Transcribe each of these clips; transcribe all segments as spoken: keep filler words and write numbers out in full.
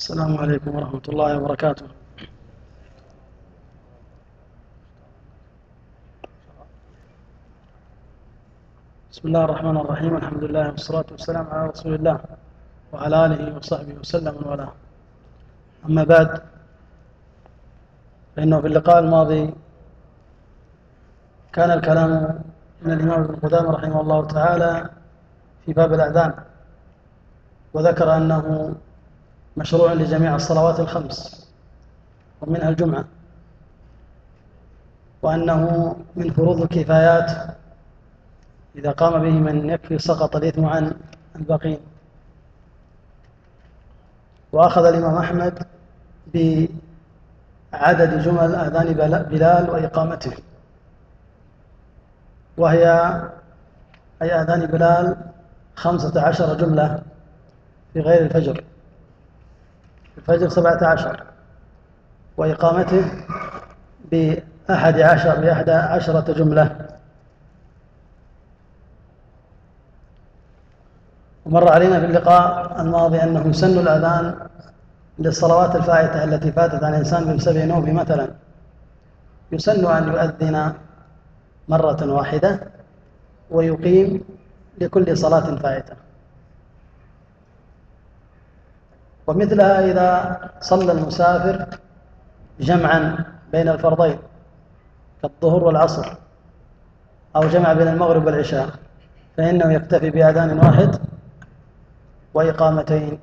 السلام عليكم ورحمة الله وبركاته. بسم الله الرحمن الرحيم، الحمد لله والصلاة والسلام على رسول الله وعلى آله وصحبه وسلم ومن والاه. أما بعد، فإنه في اللقاء الماضي كان الكلام من الإمام ابن قدامة رحمه الله تعالى في باب الأذان، وذكر أنه مشروع لجميع الصلوات الخمس ومنها الجمعة، وأنه من فروض الكفايات إذا قام به من يكفي سقط الإثم عن الباقين. وأخذ الإمام أحمد بعدد جمل أذان بلال وإقامته، وهي أي أذان بلال خمسة عشر جملة في غير الفجر، الفجر سبعة عشر، وإقامته بأحد عشر بأحد عشرة جملة. ومر علينا في اللقاء الماضي أنه يسن الأذان للصلوات الفائتة التي فاتت عن الإنسان بسبب نوم مثلا، يسن أن يؤذن مرة واحدة ويقيم لكل صلاة فائتة. ومثلها إذا صلى المسافر جمعا بين الفرضين كالظهر والعصر، أو جمع بين المغرب والعشاء، فإنه يكتفي بأذان واحد وإقامتين.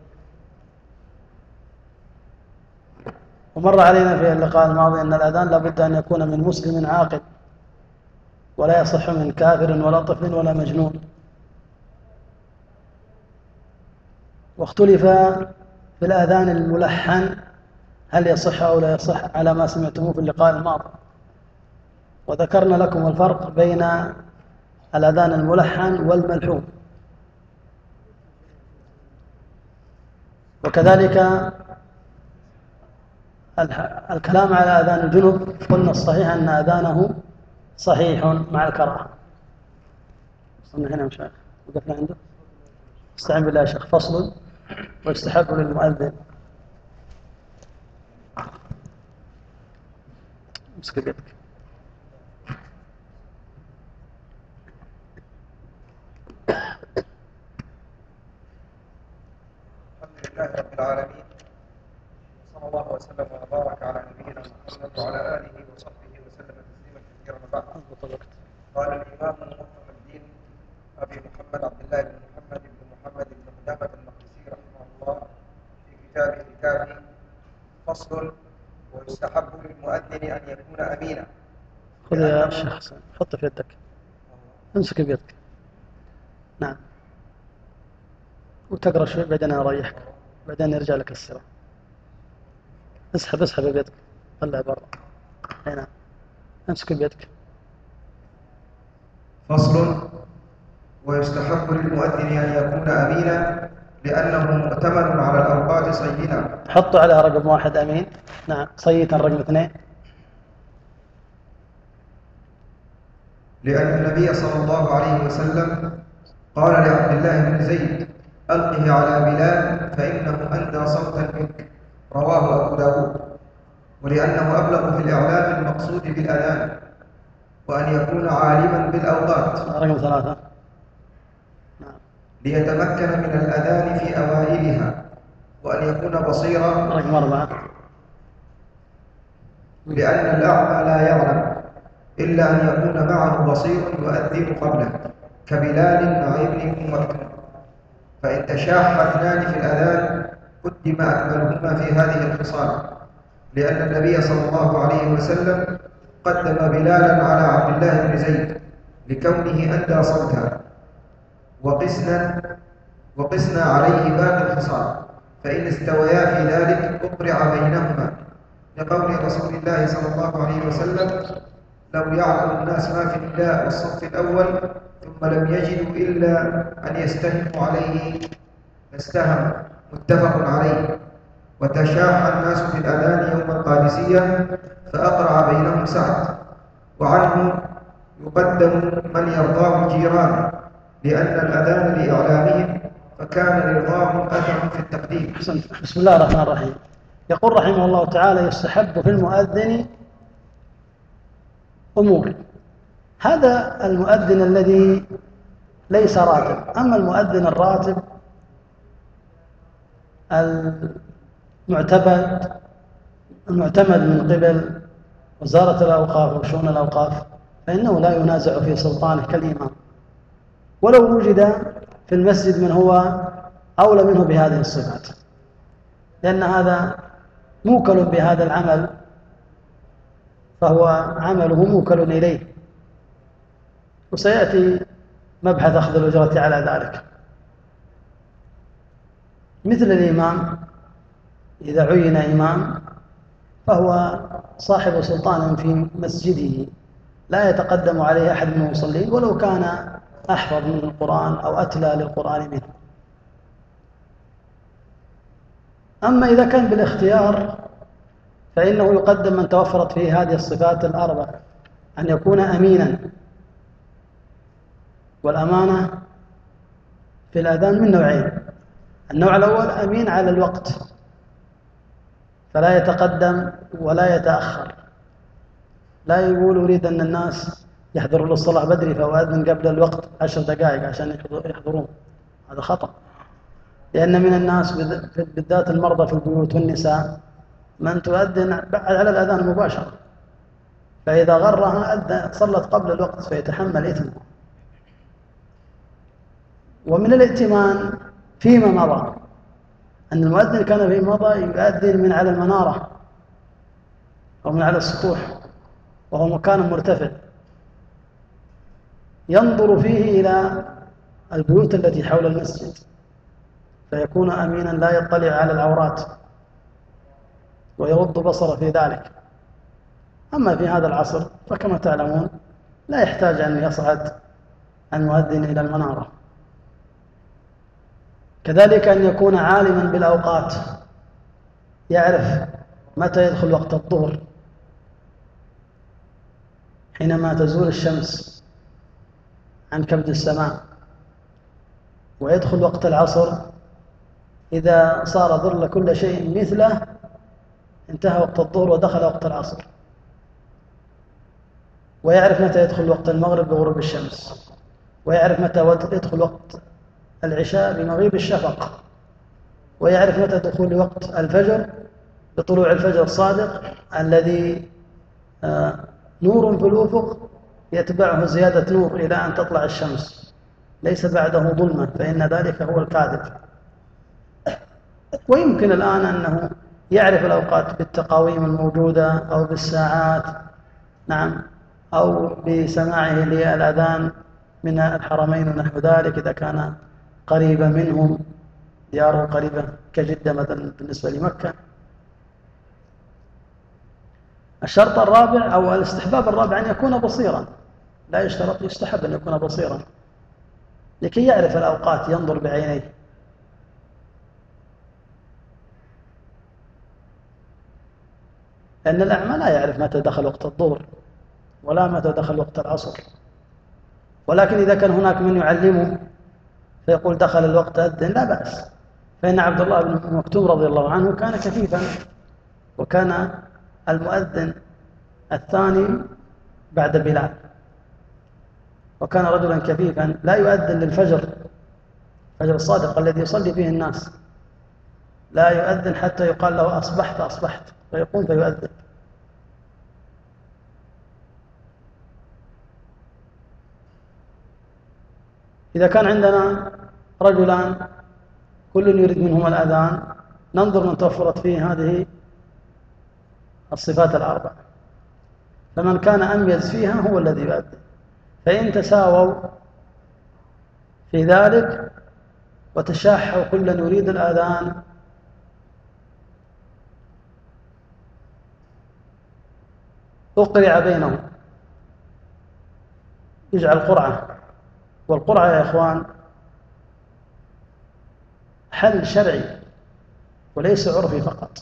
ومر علينا في اللقاء الماضي أن الأذان لابد أن يكون من مسلم عاقل، ولا يصح من كافر ولا طفل ولا مجنون. واختلف في الأذان الملحن هل يصح أو لا يصح على ما سمعتموه في اللقاء الماضي، وذكرنا لكم الفرق بين الأذان الملحن والملحون. وكذلك الكلام على أذان الجنب، قلنا الصحيح أن أذانه صحيح مع الكراهة. وصلنا هنا يا شيخ، وقفنا عنده. استعن بالله يا شيخ. فصل: ويستحب للمؤذن امسك يدك. الحمد لله رب العالمين، صلى الله وسلم وبارك على نبينا محمد وعلى اله وصحبه وسلم تسليما كثيرا. بعد، قال الامام محمد الدين ابي محمد عبد الله بن محمد بن محمد بن قدامة المقدسي رحمه الله في كتابه الكافي: فصل: ويستحب للمؤذن ان يكون امينا. خذ يا شيخ حسن، حط في يدك، امسك بيدك. نعم، وتقرأ شوي بعدين أريحك، بعدين يرجع لك الصراع. اسحب اسحب بيدك، طلع برا. هنا امسك بيدك. فصل: ويستحب للمؤذن ان يكون امينا لانه مؤتمن على الأوقات صينا. حطوا على رقم واحد أمين. نعم، صيتا رقم اثنين. لأن النبي صلى الله عليه وسلم قال لعبد الله بن زيد: ألقه على بلال فإنه أندى صوتا منك. رواه أبو داود. ولأنه أبلغ في الإعلام المقصود بالأذان، وأن يكون عالما بالأوقات. رقم ثلاثة. نعم. ليتمكن من الأذان في أوائلها، وأن يكون بصيرا. رقم أربعة. لأن الأعمى لا يعلم إلا أن يكون معه بصير يؤذن قبله كبلال مع ابن أم مكتوم. فإن تشاح اثنان في الأذان قدم أكملهما في هذه الخصال، لأن النبي صلى الله عليه وسلم قدم بلالا على عبد الله بن زيد لكونه أندى صوتا. وقسنا وقسنا عليه باقي الخصال، فإن استويا في ذلك أقرع بينهما، لقول رسول الله صلى الله عليه وسلم: لو يعلم الناس ما في النداء والصف الأول ثم لم يجدوا إلا أن يستهموا عليه لاستهموا. متفق عليه. وتشاح الناس في الأذان يوم القادسية فأقرع بينهم سعد. وعنه: يقدم من يرضاه الجيران، لأن الأذان لإعلامهم كان رضاهم أثر في التقديم. بسم الله الرحمن الرحيم. يقول رحمه الله تعالى: يستحب في المؤذن أمور. هذا المؤذن الذي ليس راتب. أما المؤذن الراتب المعتمد المعتمد من قبل وزارة الأوقاف وشؤون الأوقاف فإنه لا ينازع في سلطانه كالإمام، ولو وجد في المسجد من هو أولى منه بهذه الصفات، لأن هذا موكل بهذا العمل، فهو عمله موكل إليه، وسيأتي مبحث أخذ الأجرة على ذلك. مثل الإمام إذا عين إمام فهو صاحب سلطان في مسجده، لا يتقدم عليه أحد من المصلين ولو كان أحفظ من القرآن أو أتلى للقرآن منه. أما إذا كان بالاختيار فإنه يقدم من توفرت فيه هذه الصفات الأربع: أن يكون أمينا، والأمانة في الأذان من نوعين: النوع الأول أمين على الوقت، فلا يتقدم ولا يتأخر، لا يقول أريد أن الناس يحضروا للصلاة بدري فأؤذن قبل الوقت عشر دقائق عشان يحضرون، هذا خطأ. لأن من الناس بالذات المرضى في البيوت والنساء من تؤذن على الأذان مباشرة، فإذا غرها صلت قبل الوقت فيتحمل إثمه. ومن الائتمان فيما مضى أن المؤذن كان في مضى يؤذن من على المنارة أو من على السطوح، وهو مكان مرتفع ينظر فيه إلى البيوت التي حول المسجد، فيكون أمينا لا يطلع على العورات ويغض بصره في ذلك. أما في هذا العصر فكما تعلمون لا يحتاج أن يصعد المؤذن إلى المنارة. كذلك أن يكون عالما بالأوقات، يعرف متى يدخل وقت الظهر حينما تزول الشمس عن كبد السماء، ويدخل وقت العصر إذا صار ظل كل شيء مثله انتهى وقت الظهر ودخل وقت العصر، ويعرف متى يدخل وقت المغرب بغروب الشمس، ويعرف متى يدخل وقت العشاء بمغيب الشفق، ويعرف متى دخول وقت الفجر بطلوع الفجر الصادق الذي نور في الأفق يتبعه زيادة نور إلى أن تطلع الشمس، ليس بعده ظلمة، فإن ذلك هو الكاذب. ويمكن الآن أنه يعرف الأوقات بالتقاويم الموجودة أو بالساعات، نعم، أو بسماعه للأذان من الحرمين ونحو ذلك إذا كان قريبا منهم، دياره قريبة كجدة مثلا بالنسبة لمكة. الشرط الرابع أو الاستحباب الرابع أن يكون بصيرا، لا يشترط، يستحب أن يكون بصيرا لكي يعرف الأوقات، ينظر بعينيه. لأن الأعمى لا يعرف متى دخل وقت الظهر ولا متى دخل وقت العصر، ولكن إذا كان هناك من يعلمه فيقول دخل الوقت أذن لا بأس. فإن عبد الله بن مكتوم رضي الله عنه كان كفيفا، وكان المؤذن الثاني بعد بلال، وكان رجلا كفيفا لا يؤذن للفجر، الفجر الصادق الذي يصلي فيه الناس، لا يؤذن حتى يقال له أصبحت أصبحت فيقوم فيؤذن. إذا كان عندنا رجلان كل يريد منهما الأذان ننظر من توفرت فيه هذه الصفات الأربع، فمن كان أميز فيها هو الذي يؤذن. فإن تساووا في ذلك وتشاحوا كل يريد الأذان أقرع بينهم، يجعل قرعة. والقرعة يا إخوان حل شرعي وليس عرفي فقط،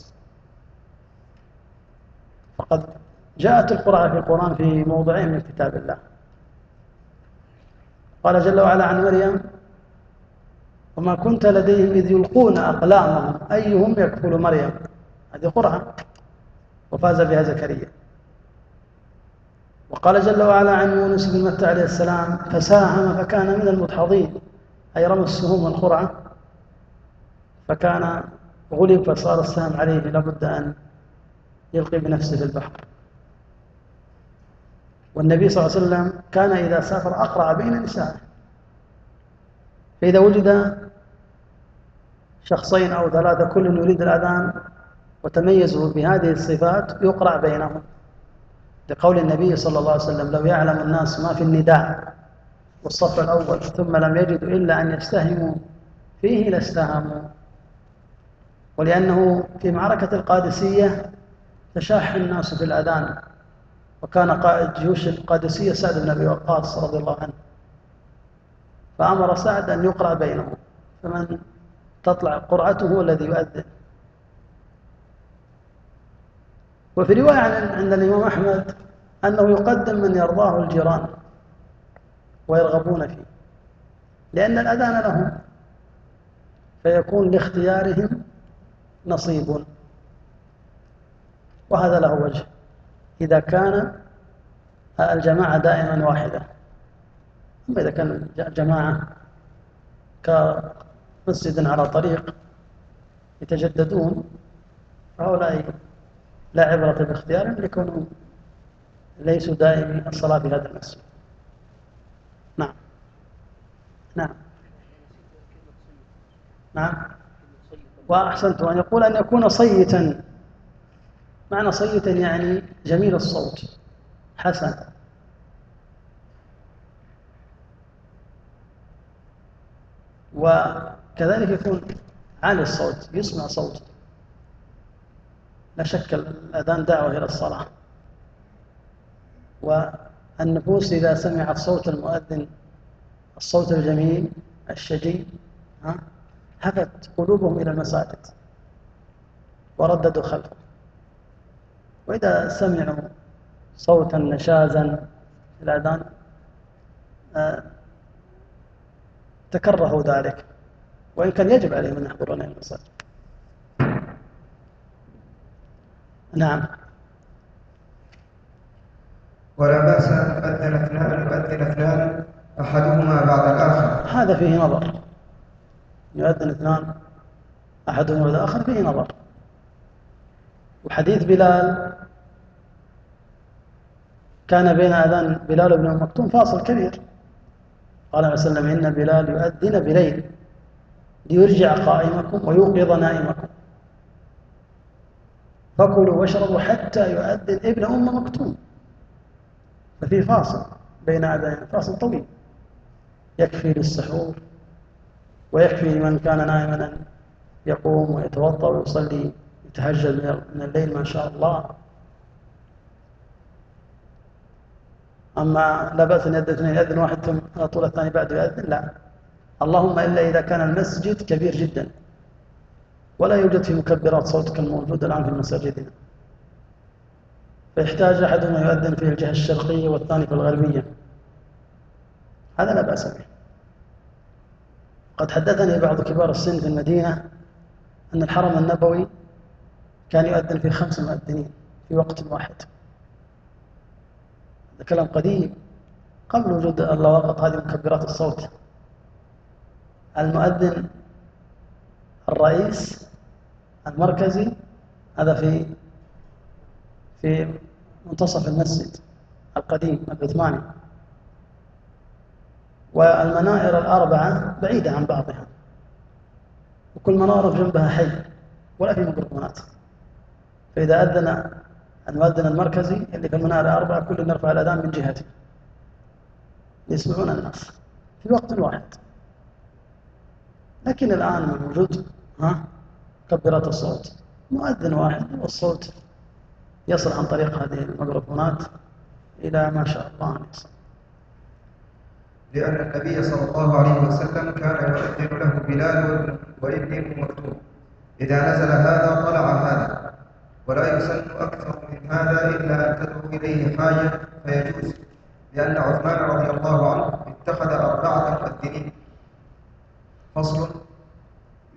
فقد جاءت القرعة في القرآن في موضعين من كتاب الله. قال جل وعلا عن مريم: وما كنت لديهم إذ يلقون أقلامهم أيهم يكفل مريم، هذه قرعة وفاز بها زكريا. وقال جل وعلا عن يونس بن متى عليه السلام فساهم فكان من المدحضين، أي رمى السهوم القرعة فكان غلب فصار السهم عليه لابد أن يلقي بنفسه في البحر. والنبي صلى الله عليه وسلم كان إذا سافر أقرع بين نسائه، فإذا وجد شخصين أو ثلاثة كل يريد الأذان وتميزوا بهذه الصفات يقرع بينهم، لقول النبي صلى الله عليه وسلم لو يعلم الناس ما في النداء والصف الأول ثم لم يجدوا إلا أن يستهموا فيه لاستهموا. ولأنه في معركة القادسية تشاح الناس في الأذان، وكان قائد جيوش القادسية سعد بن أبي وقاص رضي الله عنه، فأمر سعد أن يقرأ بينهم، فمن تطلع قرعته هو الذي يؤذن. وفي رواية عند الإمام أحمد أنه يقدم من يرضاه الجيران ويرغبون فيه، لأن الأذان لهم فيكون لاختيارهم نصيب، وهذا له وجه إذا كان الجماعة دائما واحدة. أما إذا كان جماعة كمسجد على طريق يتجددون فهؤلاء لا عبرة باختيارهم لكونهم ليسوا دائمي الصلاة في هذا المسجد. نعم نعم نعم. وأحسنت أن يقول أن يكون صيتا، معنى صيتا يعني جميل الصوت حسن. وكذلك يكون عالي الصوت يسمع صوته، لا شك الأذان دعوة إلى الصلاة، والنفوس إذا سمعت صوت المؤذن الصوت الجميل الشجي هفت قلوبهم إلى المساجد ورددوا خلفه، وإذا سمعوا صوتا نشازا في الأذان تكرهوا ذلك، وإن كان يجب عليهم أن يحضرون إلى المساجد. نعم. ولا بأس أن يؤذن اثنان يؤذن اثنان أحدهما بعد الآخر، هذا فيه نظر، يؤذن اثنان أحدهما بعد الآخر فيه نظر. وحديث بلال كان بين أذان بلال بن مكتوم فاصل كبير، قال عليه وسلم إن بلال يؤذن بليل ليرجع قائمكم ويوقظ نائمكم، فكلوا واشربوا حتى يؤذن ابن أم مكتوم. ففي فاصل بين أذان، فاصل طويل يكفي للسحور ويكفي لمن كان نائما أن يقوم ويتوضأ ويصلي يتهجد من الليل ما شاء الله. أما لا بأس أن يؤذن يؤذن واحد ثم على طول الثاني بعد يؤذن، لا، اللهم إلا إذا كان المسجد كبير جدا ولا يوجد في مكبرات صوت كالموجود الآن في مساجدنا، فيحتاج أحدنا يؤذن في الجهة الشرقية والثاني في الغربية، هذا لا بأس به. قد حدثني بعض كبار السن في المدينة أن الحرم النبوي كان يؤذن في خمس مؤذنين في وقت واحد، هذا كلام قديم قبل وجود الله وقت هذه مكبرات الصوت. المؤذن الرئيس المركزي هذا في في منتصف المسجد القديم العثماني، والمنائر الأربعة بعيدة عن بعضها وكل منارة جنبها حي ولا في ميكروفونات، فإذا أذن المؤذن المركزي اللي في المنارة الأربعة كل نرفع الأذان من جهته يسمعون الناس في وقت واحد. لكن الآن من وجود ها مكبرات الصوت مؤذن واحد والصوت يصل عن طريق هذه الميكروفونات إلى ما شاء الله أن يصل. لأن النبي صلى الله عليه وسلم كان يؤذن له بلال وابن أم مكتوم، إذا نزل هذا طلع هذا، ولا يسن أكثر من هذا إلا أن تدعو إليه حاجة فيجوز، لأن عثمان رضي الله عنه اتخذ أربعة مؤذنين. فصل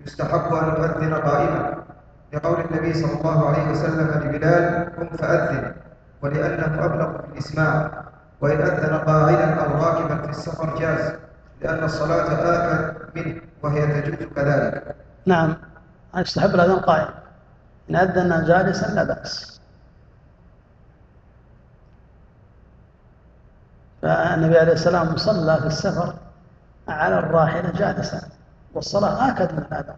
يستحب أن يؤذن قائما لقول النبي صلى الله عليه وسلم لبلال قم فأذن، ولأنه أبلغ في الإسماع. وإن أذن قاعدا أو راكبا في السفر جاز، لأن الصلاة آكد منه وهي تجوز كذلك. نعم، يستحب الأذان قائم، إن أذن جالسا لا بأس. فالنبي عليه السلام صلى في السفر على الراحلة جالسا، والصلاة آكد من الأذان،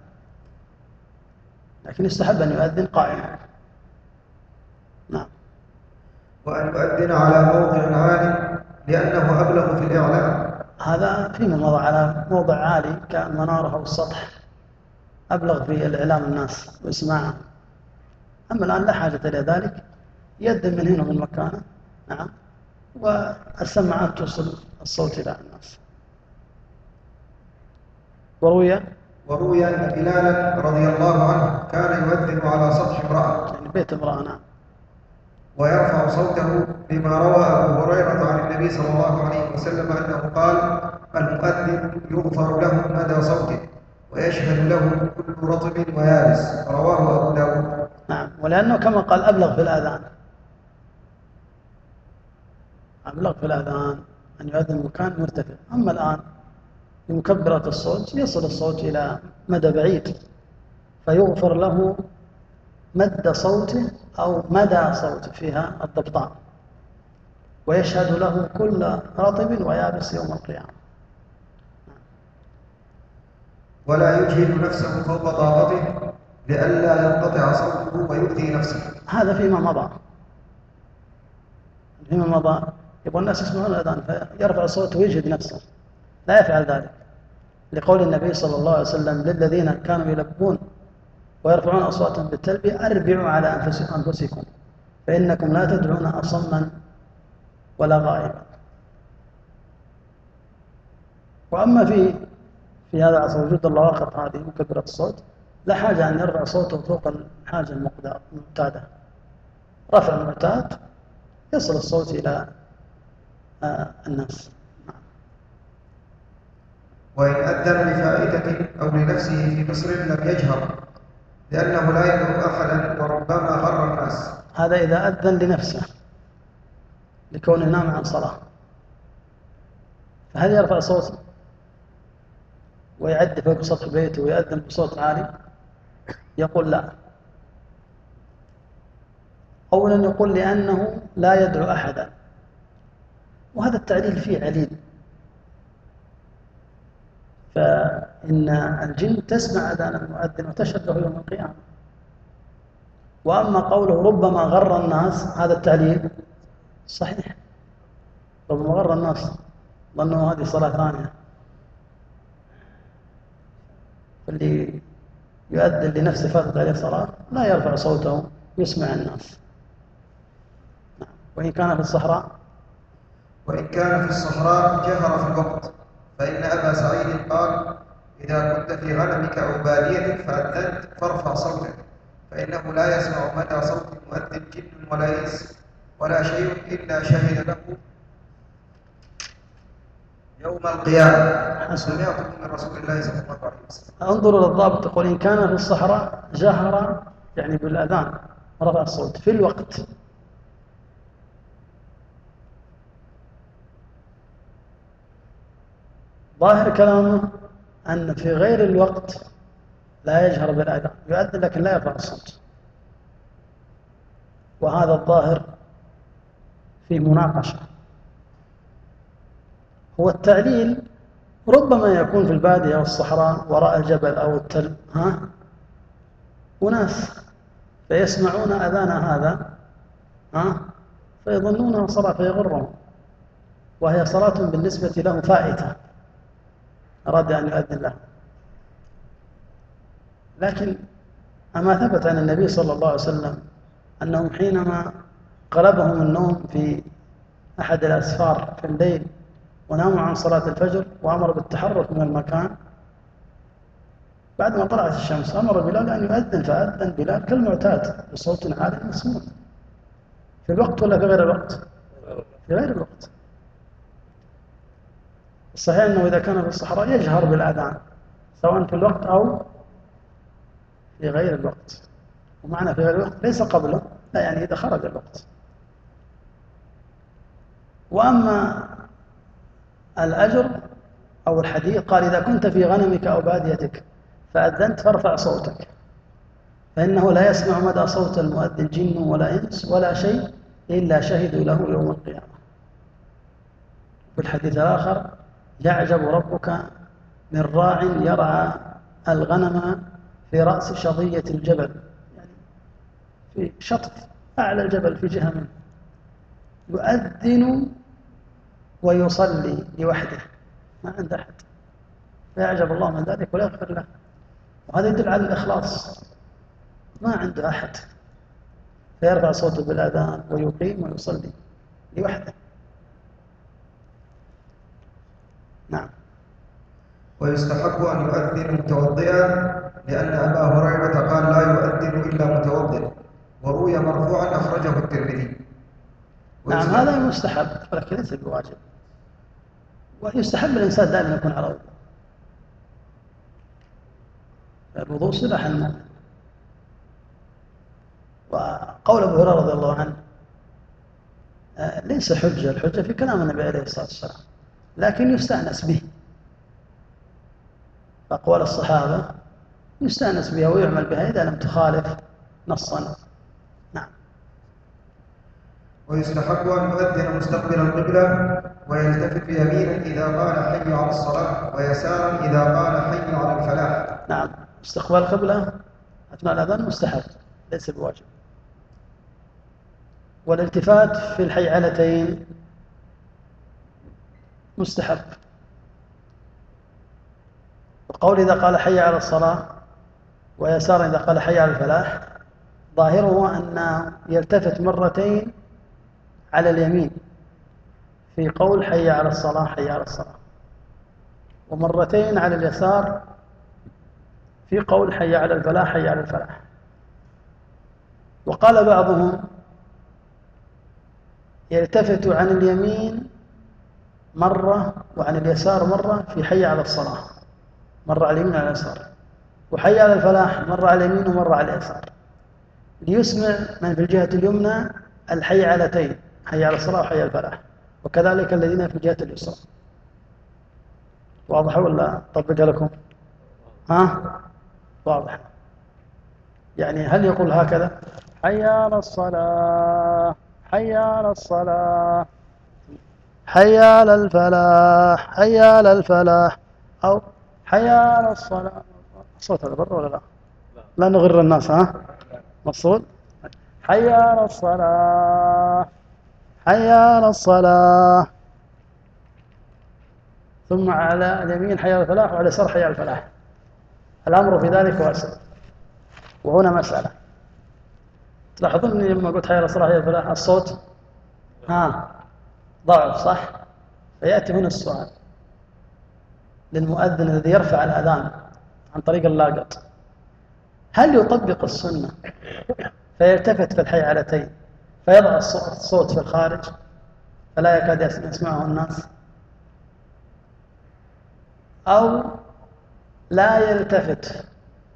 لكن يستحب أن يؤذن قائما. نعم. وأن يؤذن على موضع عال لأنه أبلغ في الإعلام. هذا فيما مضى على موضع عالي كالمنارة أو السطح، أبلغ في الإعلام الناس وإسماعهم. أما الآن لا حاجة إلى ذلك، يؤذن من هنا من مكانه. نعم، والسماعات توصل الصوت إلى الناس. وروي وروي أن بلالا رضي الله عنه كان يؤذن على سطح امرأة، يعني بيت امرأة. نعم. ويرفع صوته بما روى أبو هريرة عن النبي صلى الله عليه وسلم أنه قال: المؤذن يغفر له مدى صوته ويشهد له كل رطب ويابس. رواه أبو داود. نعم، ولأنه كما قال أبلغ في الأذان، أبلغ في الأذان أن يؤذن مكان مرتفع. أما الآن بمكبرة الصوت يصل الصوت إلى مدى بعيد، فيغفر له مد صوته أو مدى صوته فيها الضبطان، ويشهد له كل رطب ويابس يوم القيامة. ولا يجهد نفسه فوق طاقته لئلا ينقطع صوته ويؤذي نفسه. هذا فيما مضى، فيما مضى يبغى الناس يسمعون الأذان فيرفع صوته ويجهد نفسه، لا يفعل ذلك، لقول النبي صلى الله عليه وسلم للذين كانوا يلبون ويرفعون أصواتهم بالتلبية: أربعوا على أنفسكم فإنكم لا تدعون أصما ولا غائبا. وأما في في هذا العصر وجود اللواقط هذه مكبرة الصوت، لا حاجة أن يرفع صوته فوق الحاجة المعتادة. رفع معتاد يصل الصوت إلى آه الناس. وإن أذن لفائدة أو لنفسه في مصر لم يجهر، لأنه لا يدعو أحدا وربما غر الناس. هذا إذا أذن لنفسه لكونه نام عن صلاة، فهل يرفع صوته ويعد فوق سطح بيته ويأذن بصوت عالي؟ يقول لا. أولا يقول لأنه لا يدعو أحدا، وهذا التعليل فيه عليل، فإن الجن تسمع أذان المؤذن وتشهد له يوم القيامة. وأما قوله ربما غر الناس، هذا التعليل صحيح، ربما غر الناس ظنوا هذه صلاة ثانية. فاللي يؤذن لنفسه فاتت عليه صلاة لا يرفع صوته يسمع الناس. وإن كان في الصحراء وإن كان في الصحراء جهر في الوقت، فإن أبا سعيد قال: إذا كنت في غنمك أو باديتك فأذنت فارفع صوتك، فإنه لا يسمع مدى صوت المؤذن جن ولا إنس ولا شيء إلا شهد له يوم القيامة. سمعته من رسول الله صلى الله عليه وسلم. انظروا للضابط، يقول إن كان في الصحراء جهر يعني بالأذان رفع الصوت في الوقت. ظاهر كلامه أن في غير الوقت لا يجهر بالأذان، يؤذن لكن لا يرفع الصوت، وهذا الظاهر في مناقشة. هو التعليل ربما يكون في البادية والصحراء وراء الجبل أو التل، ها وناس فيسمعون أذان هذا ها فيظنونها صلاة فيغرهم، وهي صلاة بالنسبة له فائتة، أراد أن يؤذن له. لكن أما ثبت عن النبي صلى الله عليه وسلم أنهم حينما غلبهم النوم في أحد الأسفار في الليل وناموا عن صلاة الفجر وأمر بالتحرك من المكان، بعدما طلعت الشمس أمر بلال أن يؤذن، فأذن بلال كالمعتاد بصوت عالي مسموع. في الوقت ولا في غير الوقت؟ في غير الوقت. الصحيح أنه إذا كان في الصحراء يجهر بالأذان سواء في الوقت أو في غير الوقت. ومعنى في غير الوقت ليس قبله، لا يعني إذا خرج الوقت. وأما الأجر أو الحديث قال إذا كنت في غنمك أو باديتك فأذنت فارفع صوتك، فإنه لا يسمع مدى صوت المؤذن جن ولا إنس ولا شيء إلا شهدوا له يوم القيامة. في الحديث الآخر يعجب ربك من راع يرعى الغنم في رأس شظية الجبل، يعني في شطط أعلى الجبل في جهة منه، يؤذن ويصلي لوحده ما عند أحد، فيعجب الله من ذلك ولا يغفر له. وهذا يدل على الإخلاص، ما عنده أحد، فيرفع صوته بالأذان ويقيم ويصلي لوحده. نعم. ويستحب أن يؤذن متوضئا، لأن أبا هريرة قال لا يؤذن إلا متوضئ، وروي مرفوعا أخرجه الترمذي. نعم هذا مستحب ولكن ليس بواجب، ويستحب الإنسان دائما يكون على وضوء. الوضوء سلاح المؤمن. وقول أبو هريرة رضي الله عنه ليس حجة، الحجة في كلام النبي عليه الصلاة والسلام، لكن يستأنس به. أقوال الصحابة يستأنس بها ويعمل بها إذا لم تخالف نصا. نعم. ويستحب أن يؤذن مستقبل القبلة، ويلتفت يمينا إذا قال حي على الصلاة، ويسارا إذا قال حي على الفلاح. نعم. استقبال القبلة أثناء الأذان مستحب ليس بواجب. والالتفات في الحيعلتين مستحب. وقول إذا قال حي على الصلاة ويسار إذا قال حي على الفلاح ظاهره أن يلتفت مرتين على اليمين في قول حي على الصلاة حي على الصلاة، ومرتين على اليسار في قول حي على الفلاح حي على الفلاح. وقال بعضهم يلتفت عن اليمين مرة وعن اليسار مرة في حي على الصلاة، مرة على اليمين وعلى اليسار، وحي على الفلاح مرة على اليمين ومرة على اليسار، ليسمع من في الجهة اليمنى الحي علتين، حي على الصلاة وحي على الفلاح، وكذلك الذين في الجهة اليسرى. واضح ولا طبق لكم؟ ها؟ واضح. يعني هل يقول هكذا حي على الصلاة حي على الصلاة حي على الفلاح حي على الفلاح، أو حي على الصلاة؟ الصوت هذا برا ولا لا؟ لا نغر الناس. ها؟ مقصود حي على الصلاة حي على الصلاة، ثم على اليمين حي على الفلاح وعلى اليسار حي على الفلاح. الأمر في ذلك واسع. وهنا مسألة تلاحظون أني لما قلت حي على الصلاة حي على الفلاح الصوت ها ضعف صح؟ فيأتي هنا السؤال للمؤذن الذي يرفع الأذان عن طريق اللاقط، هل يطبق السنة فيلتفت في الحيعلتين فيضع الصوت في الخارج فلا يكاد يسمعه الناس، أو لا يلتفت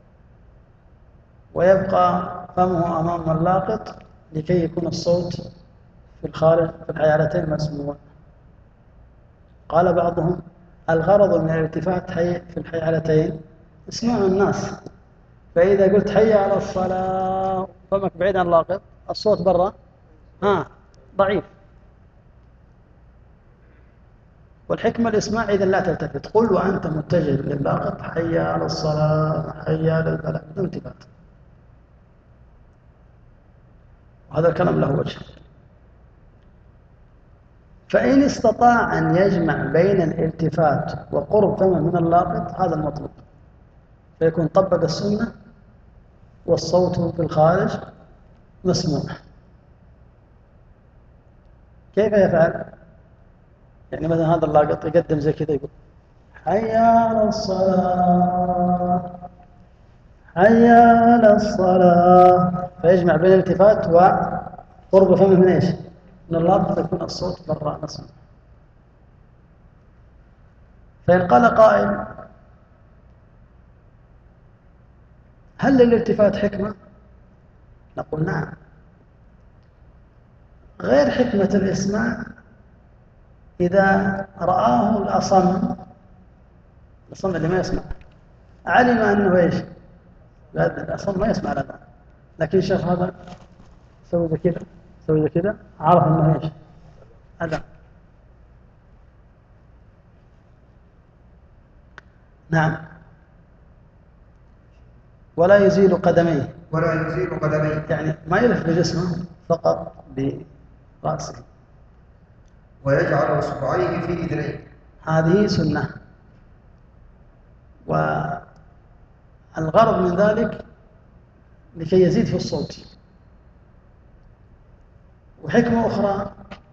ويبقى فمه أمام اللاقط لكي يكون الصوت في الخارج في الحيعلتين مسموع؟ قال بعضهم الغرض من الالتفات حي في الحيعلتين اسمعوا الناس، فإذا قلت حي على الصلاة فمك بعيد عن اللاقط الصوت برا ها ضعيف، والحكمة الإسماع إذا لا تلتفت، قل وأنت متجه للاقط حي على الصلاة حي على الفلاح بدون التفات. وهذا الكلام له وجه. فإن استطاع أن يجمع بين الالتفات وقرب فمه من اللاقط هذا المطلوب، فيكون طبق السنة والصوت في الخارج مسموع. كيف يفعل؟ يعني مثلا هذا اللاقط يقدم زي كذا يقول حي على الصلاة حي على الصلاة، فيجمع بين الالتفات وقرب فمه من ايش؟ من اللاقط، فيكون الصوت برا مسموع. فإن قال قائل هل للالتفات حكمة؟ نقول نعم. غير حكمة الإسماع إذا رآه الأصم، الأصم اللي ما يسمع، علم أنه إيش؟ الأصم ما يسمع الأذان، لكن شاف هذا سوي ذا كذا سوي ذا كذا، عرف أنه إيش؟ أذان. نعم. ولا يزيل قدميه، ولا يزيل قدميه، يعني ما يلف بجسمه فقط برأسه. ويجعل اصبعيه في اذنيه، هذه سنة. والغرض من ذلك لكي يزيد في الصوت. وحكمة أخرى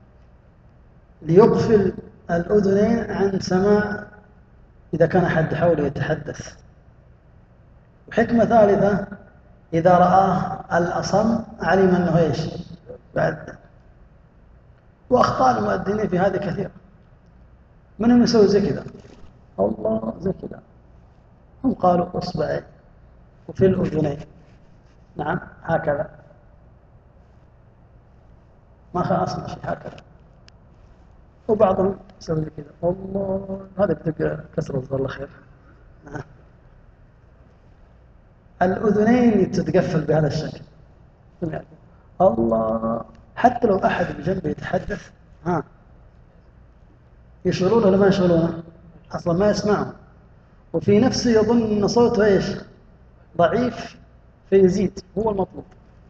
ليقفل الأذنين عن سماع إذا كان حد حوله يتحدث. وحكمة ثالثة إذا رآه الأصم علم أنه إيش؟ بعد. وأخطاء المؤذنين في هذه كثيرة، منهم يسوي زي كذا، الله زي كذا، هم قالوا أصبعي وفي الأذنين، نعم هكذا، ما خلصنا شيء هكذا. وبعضهم يسوي زي كذا، الله هذا بتبقى كسر الله خير. نعم. الأذنين تتقفل بهذا الشكل. الله، حتى لو أحد بجنبه يتحدث ها يشعرونه ولا ما يشعرونه؟ أصلا ما يسمعه، وفي نفسه يظن أن صوته إيش؟ ضعيف، فيزيد، هو المطلوب.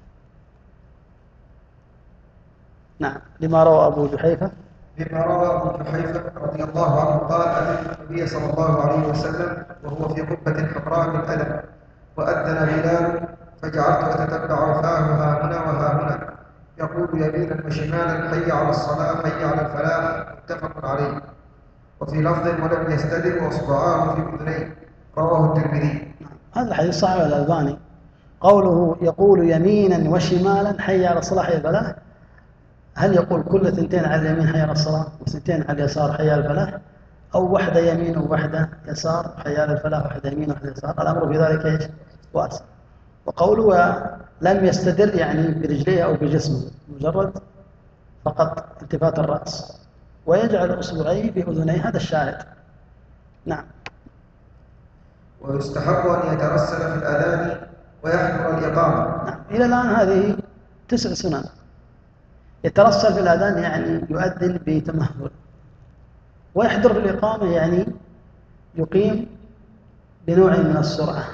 نعم. لما روى أبو جحيفة لما روى أبو جحيفة رضي الله عنه قال: أتيت النبي صلى الله عليه وسلم وهو في قبة حمراء بالألم، وأذن بلال، فجعلت أتتبع فاه ها هنا وها هنا، يقول يمينا وشمالا: حي على الصلاة، حي على الفلاح. متفق عليه. وفي لفظ: ولم يستدر واصبعاه في اذنيه. رواه الترمذي. هذا الحديث صحيح الألباني. قوله يقول يمينا وشمالا حي على الصلاة حي على الفلاح، هل يقول كل ثنتين على اليمين حي على الصلاة وثنتين على اليسار حي على الفلاح، أو واحدة يمين وواحدة يسار حي على الفلاح، واحدة يمين وواحدة يسار؟ الأمر في ذلك إيش؟ واسع. وقوله لم يستدر يعني برجليه أو بجسمه، مجرد فقط التفات الرأس. ويجعل أصبعيه في أذنيه، هذا الشاهد. نعم. ويستحب أن يترسل في الأذان ويحضر الإقامة. نعم. إلى الآن هذه تسع سنن. يترسل في الأذان يعني يؤذن بتمهل، ويحضر في الإقامة يعني يقيم بنوع من السرعة،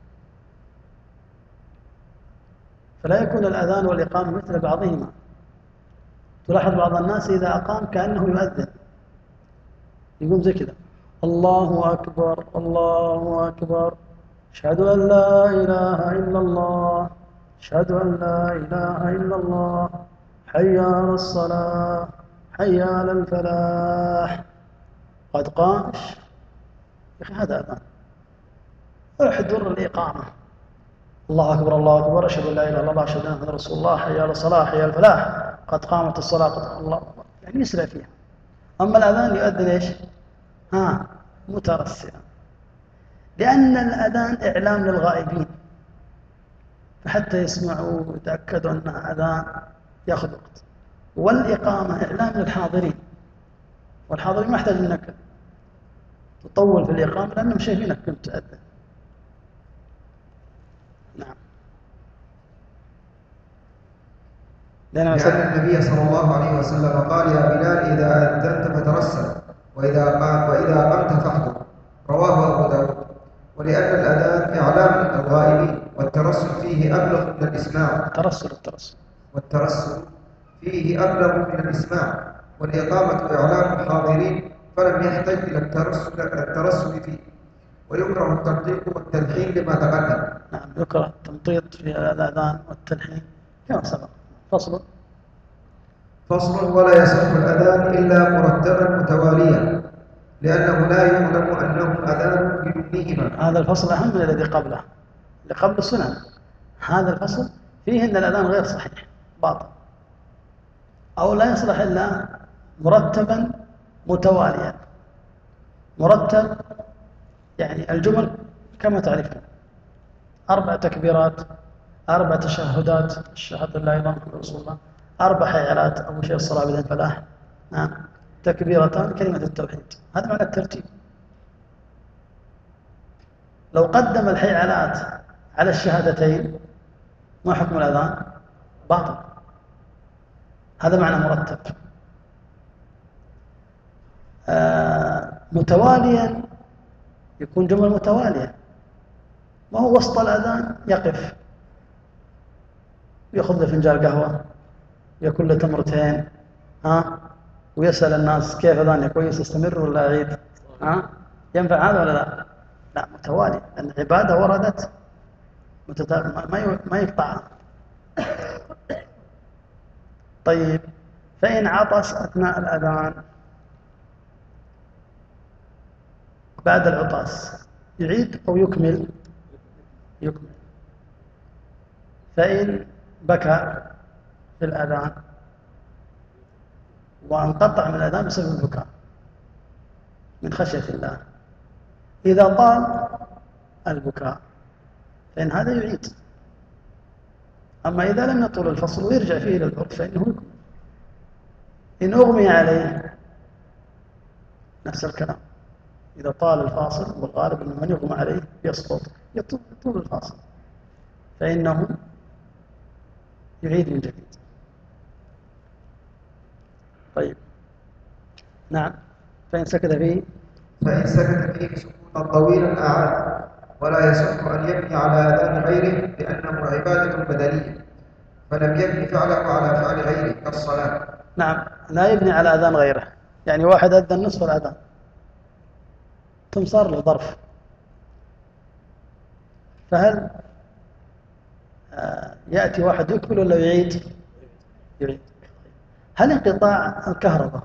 فلا يكون الأذان والإقامة مثل بعضهما. تلاحظ بعض الناس إذا أقام كأنه يؤذن، يقوم زي كذا: الله أكبر الله أكبر، أشهد أن لا إله إلا الله، أشهد أن لا إله إلا الله، حي على الصلاة، حي على الفلاح، قد قامش. يا أخي هذا أذان. احضر الإقامة: الله أكبر الله أكبر، أشهد أن لا إله إلا الله، أشهد أن محمدا رسول الله، حي على الصلاة، حي على الفلاح، قد قامت الصلاة، قد الله أكبر، يعني يسرع فيها. أما الأذان يؤذن إيش؟ ها مترسلا، لأن الأذان إعلام للغائبين، فحتى يسمعوا ويتأكدوا أنها أذان يأخذ وقت. والإقامة إعلام للحاضرين، والحاضرين ما يحتاج أنك تطول في الإقامة لأنهم شايفينك كنت تؤذن. نعم. لأن النبي صلى الله عليه وسلم قال: يا بلال إذا أذنت فترسل، وإذا قام وإذا قمت فاحضر. رواه أبو داود. ولأن الأذان إعلام الغائبين، والترسل فيه أبلغ من الإسماع. الترسل الترسل والترسل فيه أبلغ من الإسماع، والإقامة إعلام الحاضرين، فلم يحتج إلى الترسل الترسل فيه. ويكره التنطيق والتلحين لما تقدم. نعم، يكره التنطيط في الأذان والتلحين كما سبق. فصل فصل ولا يصح الأذان إلا مرتبا متواليا، لأنه لا يعلم أنه أذان بدونهما. هذا الفصل أهم من الذي قبله، اللي قبل السنن. هذا الفصل فيه أن الأذان غير صحيح، باطل، أو لا يصلح إلا مرتبا متواليا. مرتب يعني الجمل كما تعرفون: أربع تكبيرات، أربع تشهدات، الشهادة لا إله إلا الله رسول الله، أربع حيالات، أول شيء الصلاة بدين الفلاح، نعم، تكبيرتان، كلمة التوحيد، هذا معنى الترتيب. لو قدم الحيالات على الشهادتين ما حكم الأذان؟ باطل. هذا معنى مرتب. آه متواليا يكون جمل متوالية، ما هو وسط الأذان يقف يأخذ له فنجان قهوة، يأكل له تمرتين، ها، ويسأل الناس كيف أذاني كويس، استمر ولا أعيد؟ ها، ينفع هذا ولا لا؟ لا، متوالي، لأن العبادة وردت متتابعة، ما ما يقطعها. طيب، فإن عطس أثناء الأذان بعد العطاس يعيد أو يكمل؟ يكمل. فإن بكى في الأذان وانقطع من الأذان بسبب البكاء من خشية الله، إذا طال البكاء فإن هذا يعيد. أما إذا لم يطول الفصل ويرجع فيه إلى العرف فإنه يكمل. إن أغمي عليه نفس الكلام، إذا طال الفاصل، والغالب أن من يغمى عليه يسقط، يطول الفاصل، فإنه يعيد من جديد. طيب، نعم. فإن سكت فيه فإن سكت فيه سكوتا طويلا أعاد، ولا يصح أن يبني على أذان غيره لأنه عبادة بدنية، فلم يبني فعله على فعل غيره كالصلاة. نعم، لا يبني على أذان غيره، يعني واحد أذن نصف الأذان ثم صار له ظرف، فهل يأتي واحد يكمل ولا يعيد؟ يعيد. هل انقطاع الكهرباء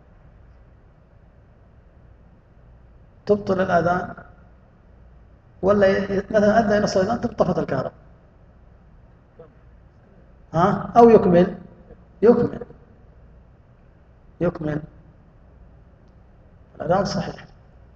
تبطل الأذان، ولا مثلا أذن نصف الأذان طفت الكهرباء، ها، أو يكمل؟ يكمل يكمل الأذان صحيح.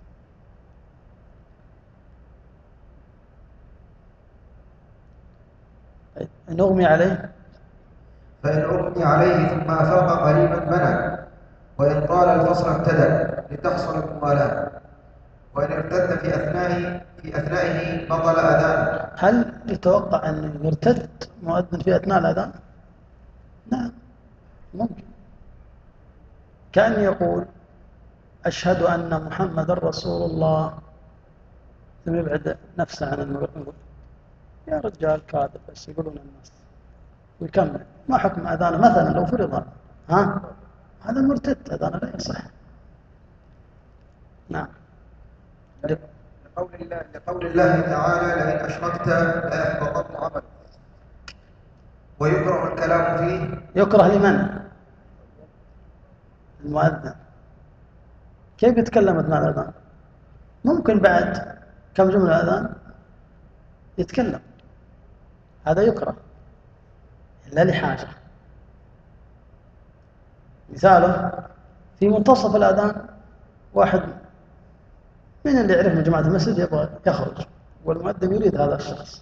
إن أغمي عليه فإن أغمي عليه ثم أفاق قريبا بنى، وإن طال الفصل ابتدأ لتحصل الموالاة، وإن ارتد في أثنائه في أثنائه بطل أذانه. هل يتوقع أن يرتد مؤذن في أثناء الأذان؟ نعم، ممكن، كأن يقول أشهد أن محمد رسول الله ثم يبعد نفسه عن المغرب، يا رجال كاذب بس يقولون الناس، ويكمل. ما حكم أذانه مثلا لو فرض؟ ها، هذا مرتد، أذانه لا يصح. نعم. لقول الله لقول الله تعالى لئن أشركت ليحبطن عملك. ويكره الكلام فيه. يكره لمن؟ المؤذن. كيف يتكلم أثناء الأذان؟ ممكن بعد كم جملة أذان يتكلم، هذا يكره إلا لحاجة. مثاله في منتصف الأذان واحد من اللي يعرف من جماعة المسجد يبغى يخرج، والمؤذن يريد هذا الشخص،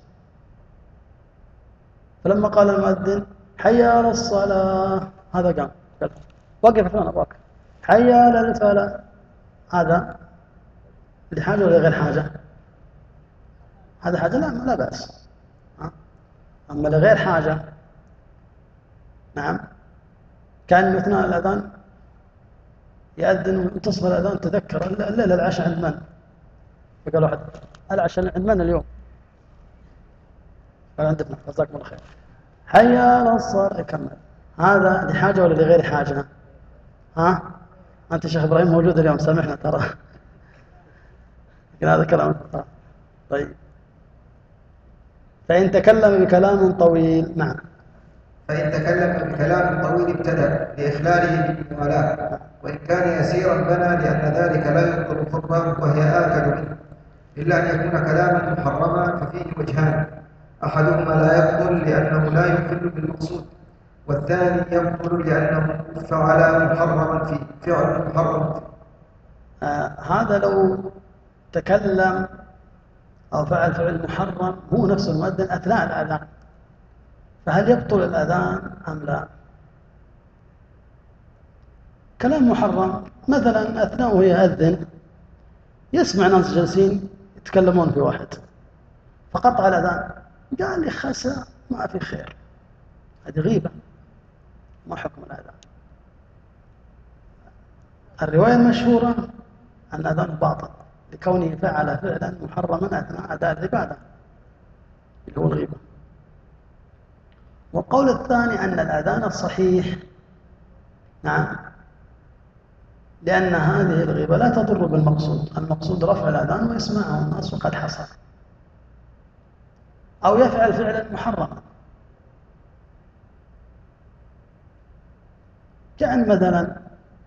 فلما قال المؤذن حي على الصلاة هذا قام قال وقف فلان أباك، حي على الفلاح، هذا لحاجة ولا غير حاجة؟ هذا حاجة لا لا بأس. أما لغير حاجة، نعم، كان أثناء الأذان يأذن منتصف الأذان تذكر الليلة العشاء عند من؟ فقال واحد العشاء عند من اليوم؟ قال عند ابنك، جزاكم الله خير، حي على الصلاة، يكمل. هذا لحاجة ولا لغير حاجة؟ ها؟ أنت شيخ إبراهيم موجود اليوم، سامحنا ترى، لكن هذا كلام. طيب، فإن تكلم بكلام طويل، نعم، فإن تكلم بكلام طويل ابتدأ لإخلاله بالموالاة، وإن كان يسيرا بنى لأن ذلك لا يبطل الخطبة وهي آكد منه، إلا أن يكون كلاما محرما ففيه وجهان، أحدهما لا يبطل لأنه لا يخل بالمقصود، والثاني يبطل لأنه فعل محرما فيه فعل محرم فيه. آه هذا لو تكلم أو فعل فعل محرم هو نفس المؤذن أثناء الأذان، فهل يبطل الأذان أم لا؟ كلام محرم مثلا أثناء وهو يأذن يسمع ناس جالسين يتكلمون في واحد فقطع الأذان، قال لي خسى ما في خير، هذه غيبة، ما حكم الأذان؟ الرواية المشهورة أن الأذان باطل لكونه فعل فعلا محرما أثناء أداء العبادة اللي هو الغيبة. والقول الثاني أن الأذان الصحيح نعم، لأن هذه الغيبة لا تضر بالمقصود، المقصود رفع الأذان ويسمعه الناس وقد حصل، أو يفعل فعلا محرما، كأن مثلا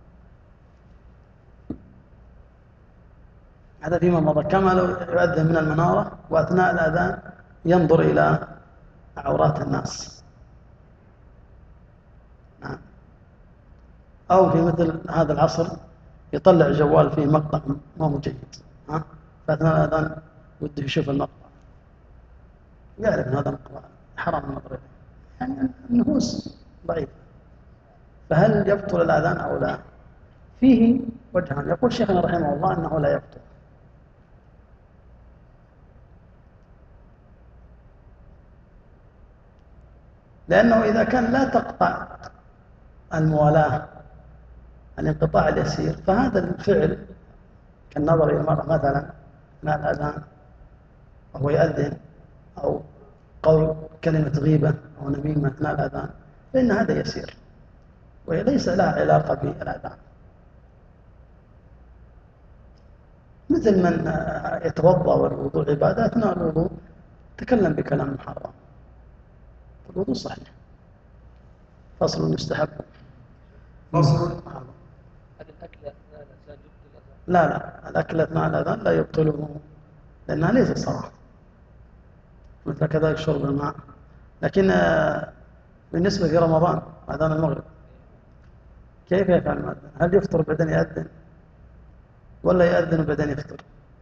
هذا فيما مضى كما لو يؤذن من المنارة وأثناء الأذان ينظر إلى عورات الناس، نعم. أو في مثل هذا العصر يطلع جوال فيه مقطع ما هو جيد، ها؟ فأثناء الأذان وده يشوف المقطع، يعرف أن هذا مقطع حرام النظر إليه، يعني النفوس ضعيفة. فهل يبطل الأذان أو لا؟ فيه وجهان، يقول شيخنا رحمه الله أنه لا يبطل، لأنه إذا كان لا تقطع الموالاة الانقطاع اليسير، فهذا الفعل كالنظر إلى المرأة مثلا مع الأذان وهو يأذن، أو قول كلمة غيبة أو نميمة أثناء الأذان، فإن هذا يسير وليس لها علاقة بالأذان. مثل من يتوضأ والوضوء عبادة، أثناء الوضوء تكلم بكلام محرم، الوضوء صحيح. فصل يستحب. فصل. هل الأكل أثناء الأذان يبطل الأذان؟ لا لا، الأكل أثناء الأذان لا يبطله، لأنها ليست صلاة، مثل كذلك شرب الماء. لكن بالنسبة في رمضان أذان المغرب كيف يفعل المؤذن؟ هل يفطر بعدين يأذن، ولا يأذن وبعدين يفطر،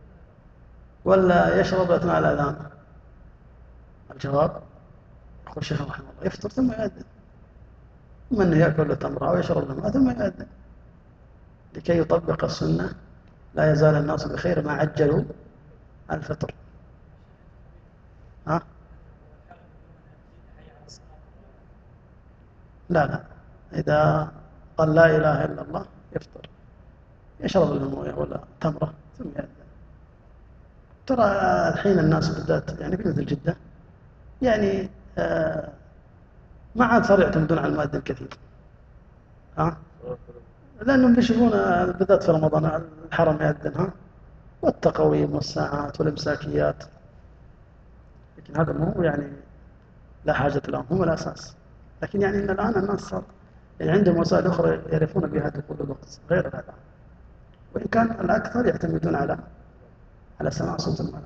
ولا يشرب أثناء الأذان؟ الجواب يقول الشيخ رحمه الله يفطر ثم يأذن، ثم أنه يأكل تمرة أو يشرب الماء ثم يأذن، لكي يطبق السنة. لا يزال الناس بخير ما عجلوا الفطر. ها؟ لا لا، إذا قال لا إله إلا الله يفطر، يشرب المويه ولا تمرة ثم يأذن. ترى الحين الناس بالذات يعني في مثل جدة يعني آه ما عاد صار يعتمدون على المؤذن كثير، ها؟ لأنهم بيشوفون بالذات في رمضان الحرم يأذن، ها؟ والتقويم والساعات والإمساكيات، لكن هذا مو يعني لا حاجة لهم، هم الأساس. لكن يعني إن الآن الناس صار يعني عندهم وسائل أخرى يعرفون بها دخول الوقت غير الأذان، وإن كان الأكثر يعتمدون على على سماع صوت المؤذن.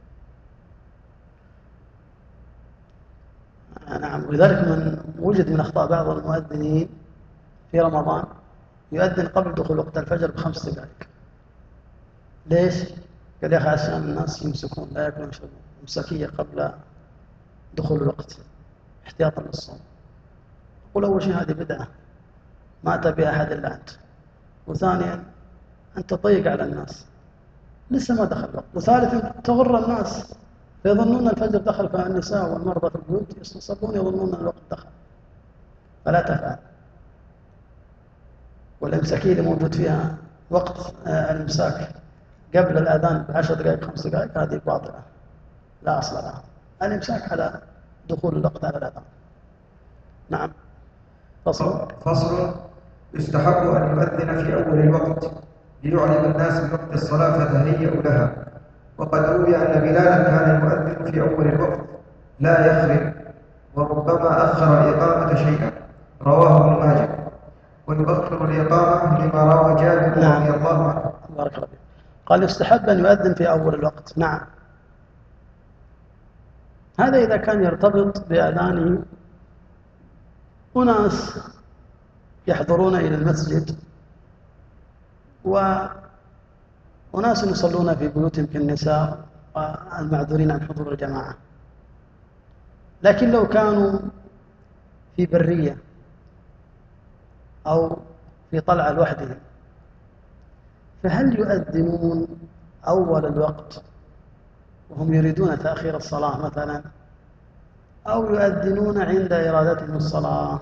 نعم. ولذلك من وجد من أخطاء بعض المؤذنين في رمضان يؤذن قبل دخول وقت الفجر بخمس دقائق. ليش؟ قال يا أخي عشان الناس يمسكون لا يأكلون يشربون، إمساكية قبل دخول الوقت احتياطا للصوم. قل أول شيء هذه بدعة ما أتى بها أحد إلا أنت، وثانيا أنت تضيق على الناس لسه ما دخل الوقت، وثالثا تغر الناس فيظنون الفجر دخل، فالنساء والمرضى في البيوت يصلون يظنون الوقت دخل، فلا تفعل. والإمساكية اللي موجود فيها وقت الإمساك قبل الأذان بعشر دقائق خمس دقائق هذه باطلة لا أصل لها، الإمساك على دخول الوقت على الأذان. نعم. فصل. فصل. يستحب أن يؤذن في أول الوقت ليعلم الناس بوقت الصلاة فتهيئوا لها. وقد روي أن بلالا كان يؤذن في أول الوقت لا يخرب، وربما أخر الإقامة شيئا، رواه ابن ماجه. ويؤخر الإقامة لما روى جابر رضي الله عنه. بارك الله فيك. قال يستحب أن يؤذن في أول الوقت. نعم، هذا إذا كان يرتبط بأذانه أناس يحضرون إلى المسجد وأناس يصلون في بيوتهم كالنساء والمعذورين عن حضور الجماعة. لكن لو كانوا في برية أو في طلعة لوحدهم فهل يؤذنون أول الوقت وهم يريدون تأخير الصلاة مثلا، أو يؤذنون عند إرادتهم الصلاة؟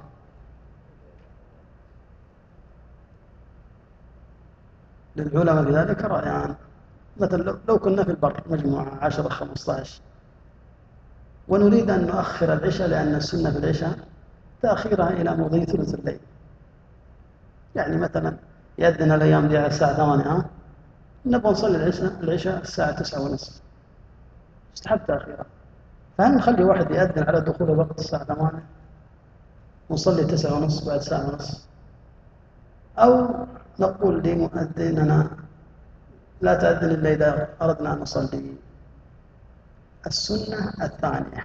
للعلماء بذلك رأيان. مثلا لو كنا في البر مجموعة عشرة خمسة عشر ونريد أن نؤخر العشاء، لأن السنة في العشاء تأخيرها إلى مضي ثلث الليل، يعني مثلا يأذن الأيام دي على الساعة ثمانية، ها نبغى نصلي العشاء العشاء الساعة تسعة ونصف، استحب تأخيرها. فهل نخلي واحد يأذن على دخول الوقت الساعة ثمانية ونصلي تسعة ونصف بعد ساعة ونصف، أو نقول لمؤذننا لا تأذن إلا إذا أردنا أن نصلي؟ السنة الثانية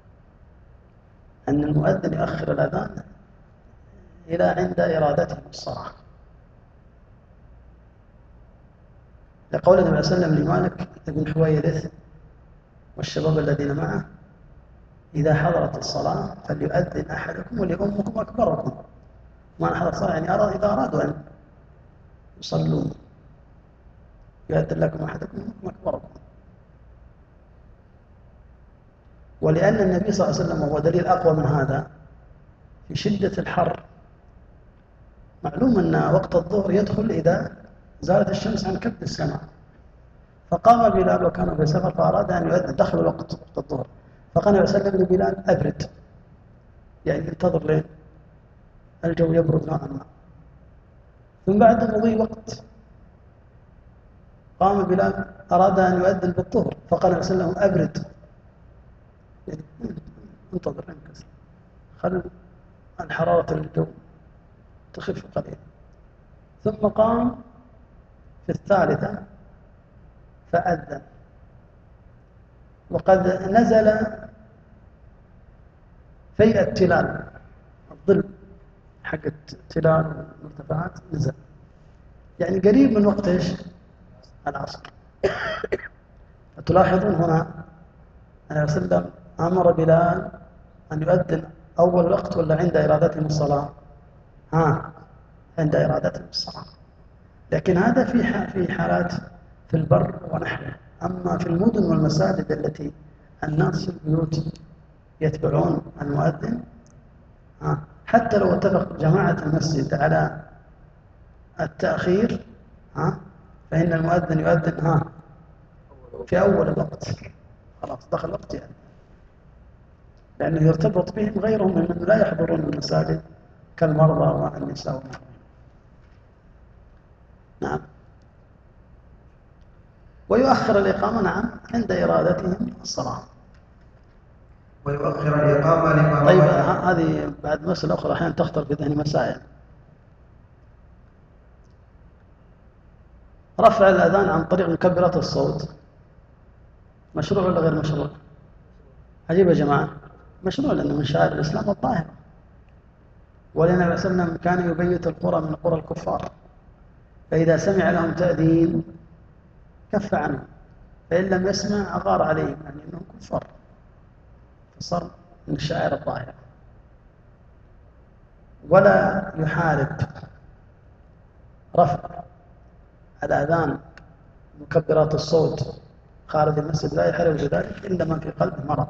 أن المؤذن يؤخر الأذان إلى عند إرادته الصلاة، لقول النبي صلى الله عليه وسلم لمالك بن حويرث والشباب الذين معه: إذا حضرت الصلاة فليؤذن أحدكم وليؤمكم أكبركم. ما حضرت الصلاة يعني أراد إذا أرادوا أن يصلوا يؤذن لكم أحدكم أكبركم. ولأن النبي صلى الله عليه وسلم، وهو دليل أقوى من هذا، في شدة الحر معلوم أن وقت الظهر يدخل إذا زالت الشمس عن كبد السماء، فقام بلال وكان في سفر فأراد أن يؤذن، دخل وقت وقت الظهر، فقال النبي صلى الله عليه وسلم لبلال: أبرد، يعني انتظر لين الجو يبرد نوعا ما. ثم بعد مضي وقت قام بلال أراد أن يؤذن بالظهر، فقال النبي صلى الله عليه وسلم: أبرد، يعني انتظر انكسر، خل الحرارة الجو تخف قليلا. ثم قام في الثالثة فأذن، وقد نزل في التلال، الظل حق التلال والمرتفعات نزل، يعني قريب من وقت ايش؟ العصر. تلاحظون هنا النبي صلى الله عليه وسلم أمر بلال أن يؤذن أول وقت ولا عند إرادتهم الصلاة؟ ها، عند إرادتهم الصلاة. لكن هذا في في حالات في البر ونحوه. أما في المدن والمساجد التي الناس في البيوت يتبعون المؤذن، ها، حتى لو اتفق جماعة المسجد على التأخير، ها، فإن المؤذن يؤذن ها في أول الوقت، خلاص دخل الوقت يعني، لأنه يرتبط بهم غيرهم ممن لا يحضرون المساجد كالمرضى والنساء والنحو. نعم. ويؤخر الإقامة، نعم، عند إرادتهم الصلاة. ويؤخر الإقامة لما طيب، روى. هذه بعد مسألة أخرى أحيانا تخطر في ذهني مسائل. رفع الأذان عن طريق مكبرات الصوت مشروع ولا غير مشروع؟ عجيب يا جماعة، مشروع، لأنه من شعائر الإسلام الظاهرة. ولأن النبي صلى الله عليه وسلم كان يبيت القرى من قرى الكفار، فإذا سمع لهم تأذين كف عنه، فإن لم يسمع أغار عليهم، يعني أنهم كفار، فصار من الشعائر الظاهرة. ولا يحارب رفع الأذان مكبرات الصوت خارج المسجد، لا يحارب بذلك إلا من في قلبه مرض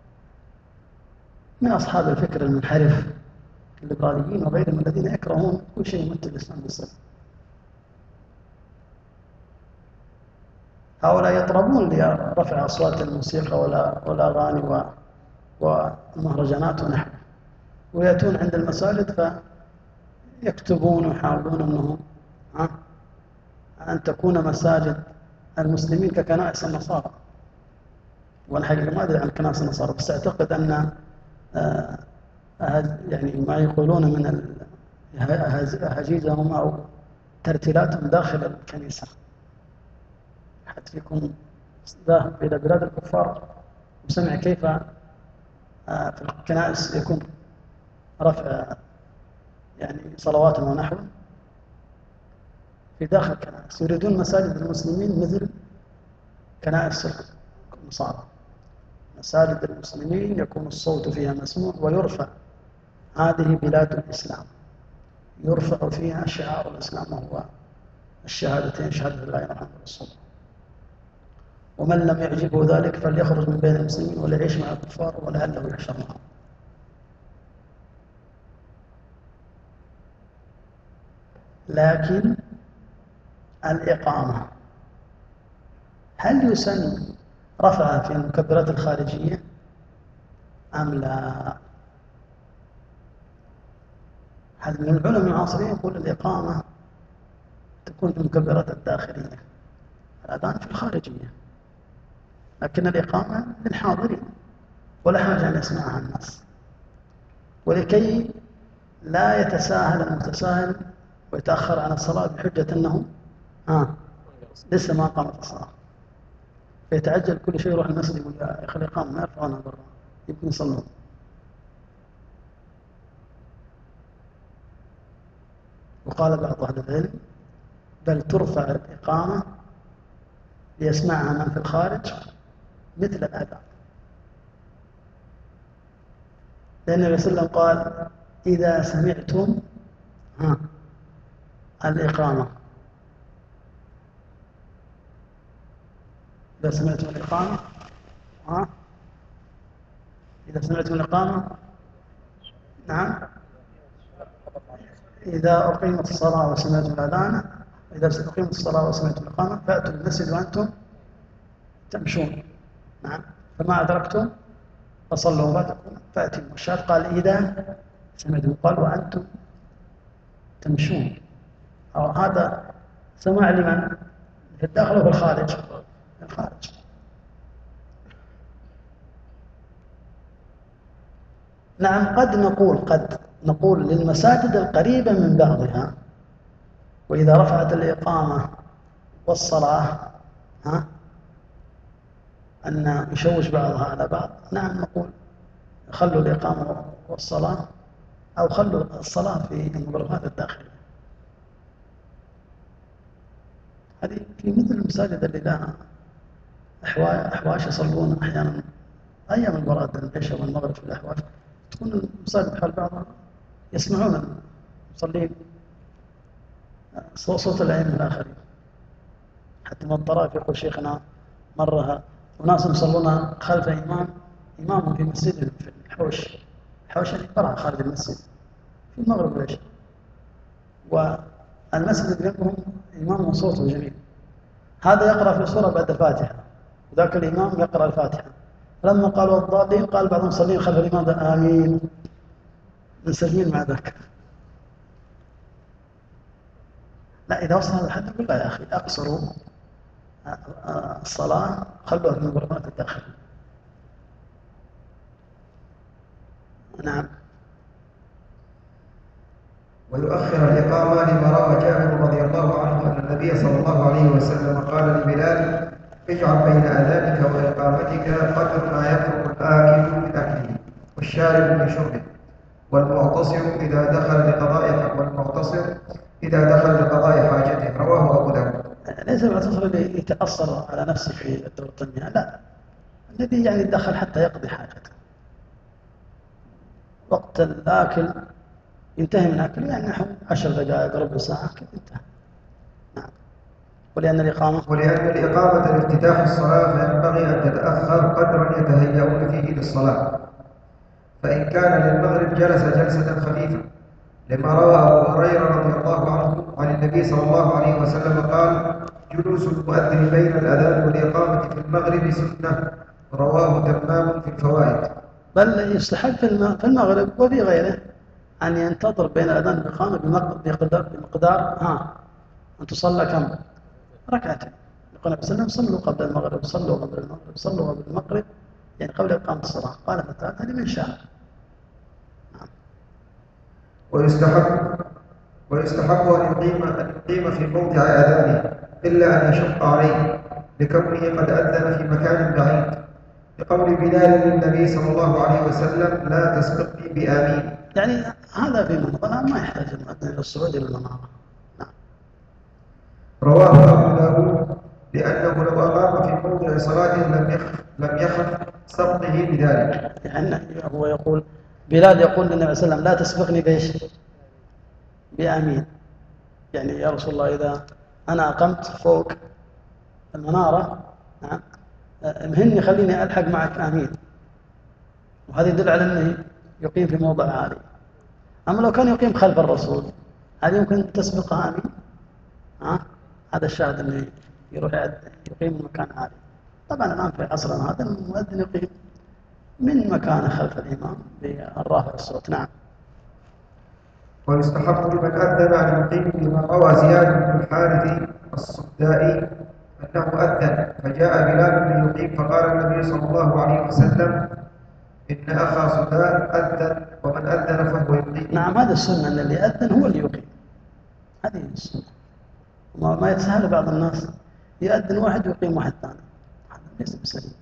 من أصحاب الفكر المنحرف الليبراليين وغيرهم الذين يكرهون كل شيء يمثل الإسلام بالصدق. هؤلاء يطربون لرفع أصوات الموسيقى والأغاني والمهرجانات ونحوه، ويأتون عند المساجد فيكتبون ويحاولون أنهم أن تكون مساجد المسلمين ككنائس النصارى. وأنا حقيقة ما أدري عن كنائس النصارى، بس أعتقد أن يعني ما يقولون من أهاجيجهم أو ترتيلاتهم داخل الكنيسة. حتى فيكم ذاهب إلى بلاد الكفار وسمع كيف في الكنائس يكون رفع يعني صلوات ونحو في داخل الكنائس. يريدون مساجد المسلمين مثل كنائس النصارى. مساجد المسلمين يكون الصوت فيها مسموع ويرفع. هذه بلاد الإسلام يرفع فيها شعار الإسلام وهو الشهادتين، شهادة لا إله إلا الله رسول الله. ومن لم يعجبه ذلك فليخرج من بين المسلمين وليعيش مع الكفار ولعله يحشر معهم. لكن الإقامة هل يسن رفعها في المكبرات الخارجية أم لا؟ هل من العلماء المعاصرين يقول الإقامة تكون في المكبرات الداخلية، الأذان في الخارجية، لكن الإقامة للحاضرين ولا حاجة أن يسمعها الناس، ولكي لا يتساهل المتساهل ويتأخر عن الصلاة بحجة أنه آه لسه ما قامت الصلاة، فيتعجل كل شيء يروح المسجد يقول يا أخي الإقامة ما يرفعونها برا يمكن يصلون. وقال بعض أهل العلم بل ترفع الإقامة ليسمعها من في الخارج مثل الأذان، لأن النبي صلى الله عليه وسلم قال إذا سمعتم ها الإقامة إذا سمعتم الإقامة ها إذا سمعتم الإقامة نعم إذا أقيمت الصلاة وسمعتم الأذان إذا أقيمت الصلاة وسمعتم الإقامة فأتوا المسجد وأنتم تمشون. نعم فما أدركتم فصلوا بعدكم فأتموا. الشاهد قال إذا سمعتم، قال وأنتم تمشون، أو هذا سماع لمن في الداخل وفي الخارج؟ في الخارج. نعم قد نقول قد نقول للمساجد القريبة من بعضها وإذا رفعت الإقامة والصلاة ها أن يشوش بعضها على بعض، نعم نقول خلوا الإقامة والصلاة أو خلوا الصلاة في المغرفات الداخلية. هذه في مثل المساجد اللي لها أحواش يصلون أحيانا أيام البراد العشاء والمغرب في الأحواش، تكون المساجد حول بعضها يسمعون المصلين صوت الأئمة الآخرين. حتى من الطرائف يقول شيخنا مرة وناس يصلون خلف إمام إمامهم في مسجدهم في الحوش الحوش اللي برا خارج المسجد في المغرب والعشاء، والمسجد اللي جنبهم إمامهم صوته جميل، هذا يقرأ في سورة بعد الفاتحة وذاك الإمام يقرأ الفاتحة، لما قالوا الضالين قال بعض المصلين خلف الإمام آمين منسلمين مع ذاك. لا إذا وصل هذا الحد نقول لا يا أخي أقصروا الصلاة خلوها في المغرفات الداخلية. نعم. ويؤخر الإقامة لما روى جابر رضي الله عنه أن النبي صلى الله عليه وسلم قال لبلال اجعل بين أذانك وإقامتك قدر ما يترك الآكل من أكله والشارب من شربه والمعتصر إذا دخل لقضاء والمعتصر إذا دخل لقضاء حاجته. رواه أبو داود. ليس المعتصر اللي يتأثر على نفسه في الدور التنمية، لا، الذي يعني دخل حتى يقضي حاجته. وقت الآكل ينتهي من أكله يعني نحو عشر دقائق ربع ساعة كذا انتهى. نعم. ولأن الإقامة ولأن الإقامة لافتتاح الصلاة فينبغي أن تتأخر قدرا يتهيئون فيه للصلاة، فإن كان للمغرب جلس جلسة خفيفة، لما روى أبو هريرة رضي الله عنه عن النبي صلى الله عليه وسلم قال جلوس المؤذن بين الأذان والإقامة في المغرب سنة. رواه تمام في الفوائد. بل يستحب في المغرب وفي غيره أن ينتظر بين الأذان والإقامة بمقدار بمقدار ها أن تصلى كم ركعتين. يقول النبي صلى الله عليه وسلم صلوا قبل المغرب صلوا قبل المغرب صلوا قبل المغرب يعني قبل إقامة الصلاة. قال فتعالى لمن شاء. نعم. ويستحب ويستحب أن يقيم أن يقيم في موضع أذانه إلا أن يشق عليه لكونه قد أذن في مكان بعيد، لقول بلال للنبي صلى الله عليه وسلم لا تسبقني بآمين. يعني هذا في منظر ما يحتاج المؤذن إلى الصعود إلى المنارة. نعم. رواه أبو داود لأنه لو أقام في موضع صلاته لم يخف لم يخف سبقه بذلك. يعني هو يقول بلال يقول للنبي صلى الله عليه وسلم لا تسبقني بإيش؟ بآمين. يعني يا رسول الله إذا أنا أقمت فوق المنارة نعم مهني خليني ألحق معك آمين، وهذا يدل على أنه يقيم في موضع عالي. أما لو كان يقيم خلف الرسول هل يمكن تسبقها آمين؟ ها؟ هذا الشاهد أنه يروح يقيم من مكان عالي. طبعا الآن في عصرنا هذا المؤذن يقيم من مكان خلف الإمام بالرافع الصوت. نعم. ويستحق لمن أذن أن يقيم بما روى زياد بن الحارث الصدائي أنه أذن فجاء بلال ليقيم فقال النبي صلى الله عليه وسلم إن أخا صداء أذن ومن أذن فهو يقيم. نعم هذا السنة أن اللي أذن هو اللي يقيم، هذه السنة. ما يتساهل بعض الناس يأذن واحد ويقيم واحد ثاني، هذا ليس بسليم.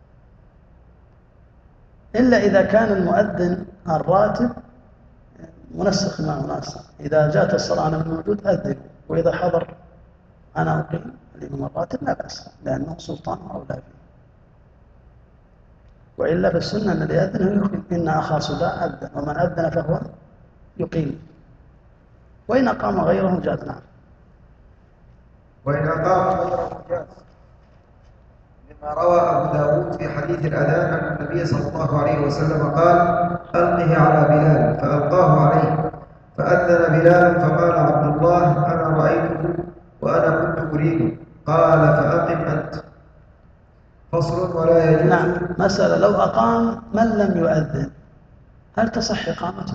إلا إذا كان المؤذن الراتب منسق مع ناس، إذا جاءت الصلاة أنا موجود أذن، وإذا حضر أنا أقيم الإمام الراتب لا بأس لأنه سلطان أو لا فيه. وإلا في السنة أن اللي يأذن هو يقيم. إن أخا صداء أذن ومن أذن فهو يقيم، وإن أقام غيره جاز. نعم. وإن أقام غيره جاز لما روى أبو داود في حديث الأذان أن النبي صلى الله عليه وسلم قال ألقه على بلال فألقاه عليه فأذن بلال فقال عبد الله أنا رأيته وأنا كنت أريده قال فأقم أنت. فصل ولا يجوز. نعم. مسألة لو أقام من لم يؤذن هل تصح إقامته؟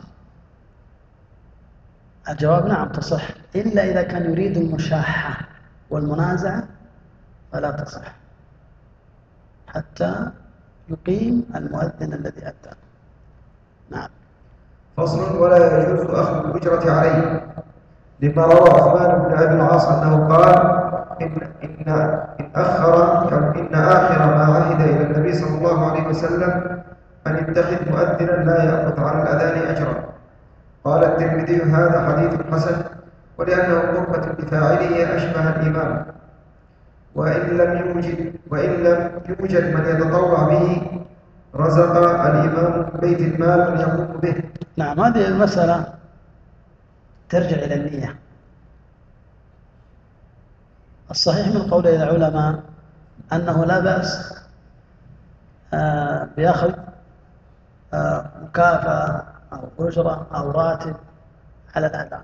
الجواب نعم تصح، إلا إذا كان يريد المشاحة والمنازعة فلا تصح حتى يقيم المؤذن الذي أذن. نعم. فصل ولا يجوز أخذ الأجرة عليه لما روى عثمان بن أبي العاص أنه قال إن, إن, إن أخر إن آخر ما عهد إلى النبي صلى الله عليه وسلم أن يتخذ مؤذنا لا يأخذ على الأذان أجرا. قال الترمذي هذا حديث حسن ولأنه قربة لفاعله أشبه الإمام، وإن لم يوجد وإن لم يوجد من يتطوع به رزق الإمام بيت المال من يقوم به. نعم. هذه المسألة ترجع إلى النية. الصحيح من قول العلماء أنه لا بأس بأخذ مكافأة أو أجرة أو راتب على الأذان.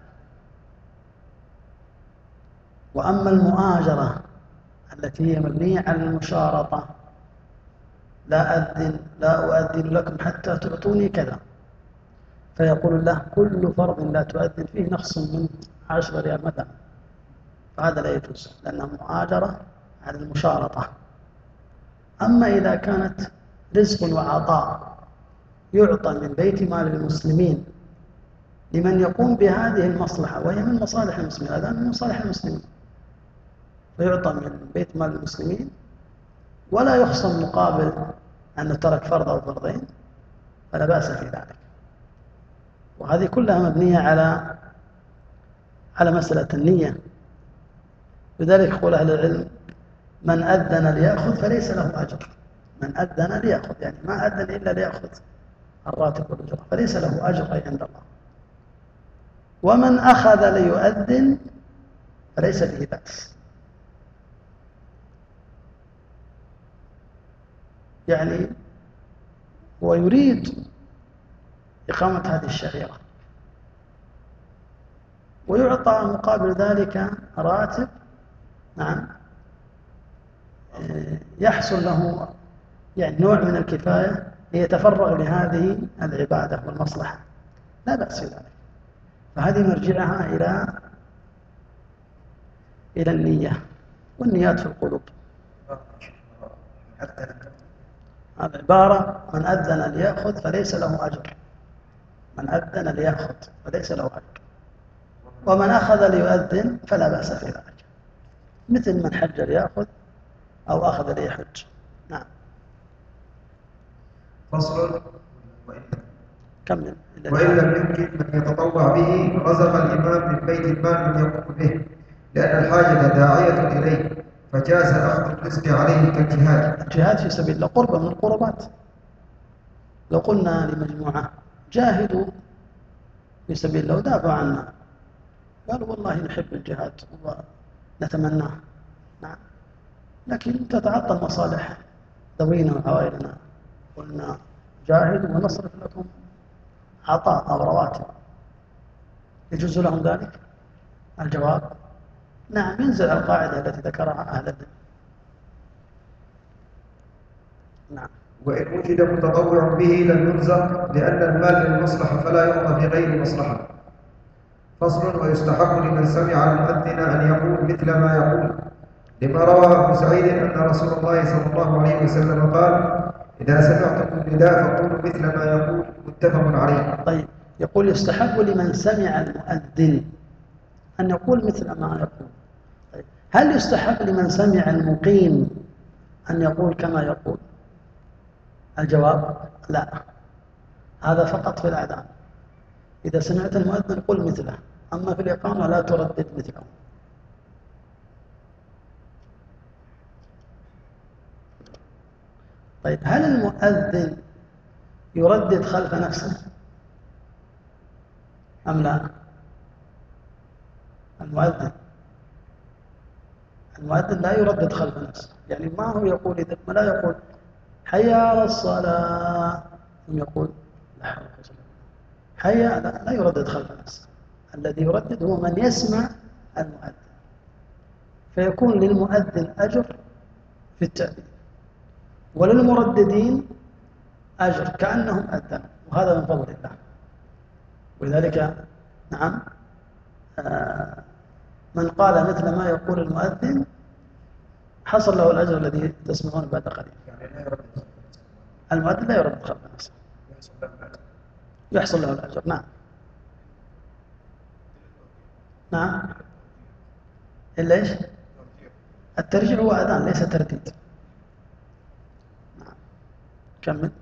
وأما المؤاجرة التي هي مبنية على المشارطة، لا أذن لا أؤذن لكم حتى تعطوني كذا، فيقول له كل فرض لا تؤذن فيه نقص من عشرة ريال مثلا، فهذا لا يجوز لأنها مؤاجرة على المشارطة. أما إذا كانت رزق وعطاء يعطى من بيت مال المسلمين لمن يقوم بهذه المصلحة وهي من مصالح المسلمين، هذا من مصالح المسلمين، فيعطى من بيت مال المسلمين ولا يخصم مقابل أنه ترك فرض أو فرضين، فلا بأس في ذلك. وهذه كلها مبنية على على مسألة النية. لذلك يقول أهل العلم من أذن ليأخذ فليس له أجر. من أذن ليأخذ يعني ما أذن إلا ليأخذ الراتب والأجرة فليس له أجر أي عند الله. ومن أخذ ليؤذن فليس به بأس، يعني هو يريد إقامة هذه الشعيرة ويعطى مقابل ذلك راتب نعم يحصل له يعني نوع من الكفاية ليتفرغ لهذه العبادة والمصلحة، لا بأس في ذلك. فهذه مرجعها إلى إلى النية، والنيات في القلوب. العبارة من أذن ليأخذ فليس له أجر، من أذن ليأخذ فليس له أجر، ومن أخذ ليؤذن فلا بأس في ذلك، مثل من حج ليأخذ أو أخذ ليحج. نعم. فصل كمل. وإن لم يمكن من يتطوع به رزق الإمام من بيت المال من يقوم به، لأن الحاجة داعية إليه، فجاز أخذ الرزق عليه كالجهاد. الجهاد في سبيل الله قربة من القربات. لو قلنا لمجموعة جاهدوا في سبيل الله ودافعوا عنا، قالوا والله نحب الجهاد ونتمناه، نعم، لكن تتعطل مصالح ذوينا وعوائلنا، قلنا جاهدوا ونصرف لكم عطاء أو رواتب، يجوز لهم ذلك؟ الجواب نعم، ينزل القاعدة التي ذكرها أهل العلم. نعم. وإن وجد متطوع به لم يرزق لأن المال للمصلحة فلا يعطى في غير مصلحة. فصل. ويستحق لمن سمع المؤذن أن يقول مثل ما يقول، لما روى أبو سعيد أن رسول الله صلى الله عليه وسلم قال: إذا سمعتم النداء فقولوا مثل ما يقول، متفق عليه. طيب، يقول يستحق لمن سمع المؤذن أن يقول مثل ما يقول. طيب، هل يستحق لمن سمع المقيم أن يقول كما يقول؟ الجواب لا، هذا فقط في الأذان. إذا سمعت المؤذن قل مثله، أما في الإقامة لا تردد مثله. طيب، هل المؤذن يردد خلف نفسه أم لا؟ المؤذن المؤذن لا يردد خلف نفسه، يعني ما هو يقول إذا ما لا يقول حي على الصلاة ثم يقول لا حول ولا قوة حي، لا, لا يردد خلف نفسه. الذي يردد هو من يسمع المؤذن، فيكون للمؤذن أجر في التأذين وللمرددين أجر كأنهم أذنوا، وهذا من فضل الله. ولذلك نعم، آه من قال مثل ما يقول المؤذن حصل له الأجر الذي تسمعون بعد قليل. المؤذن لا يرد خلف نفسه، يحصل له الأجر. نعم نعم. إلا إيش؟ الترجيع هو أذان ليس ترديد. نعم. كمل.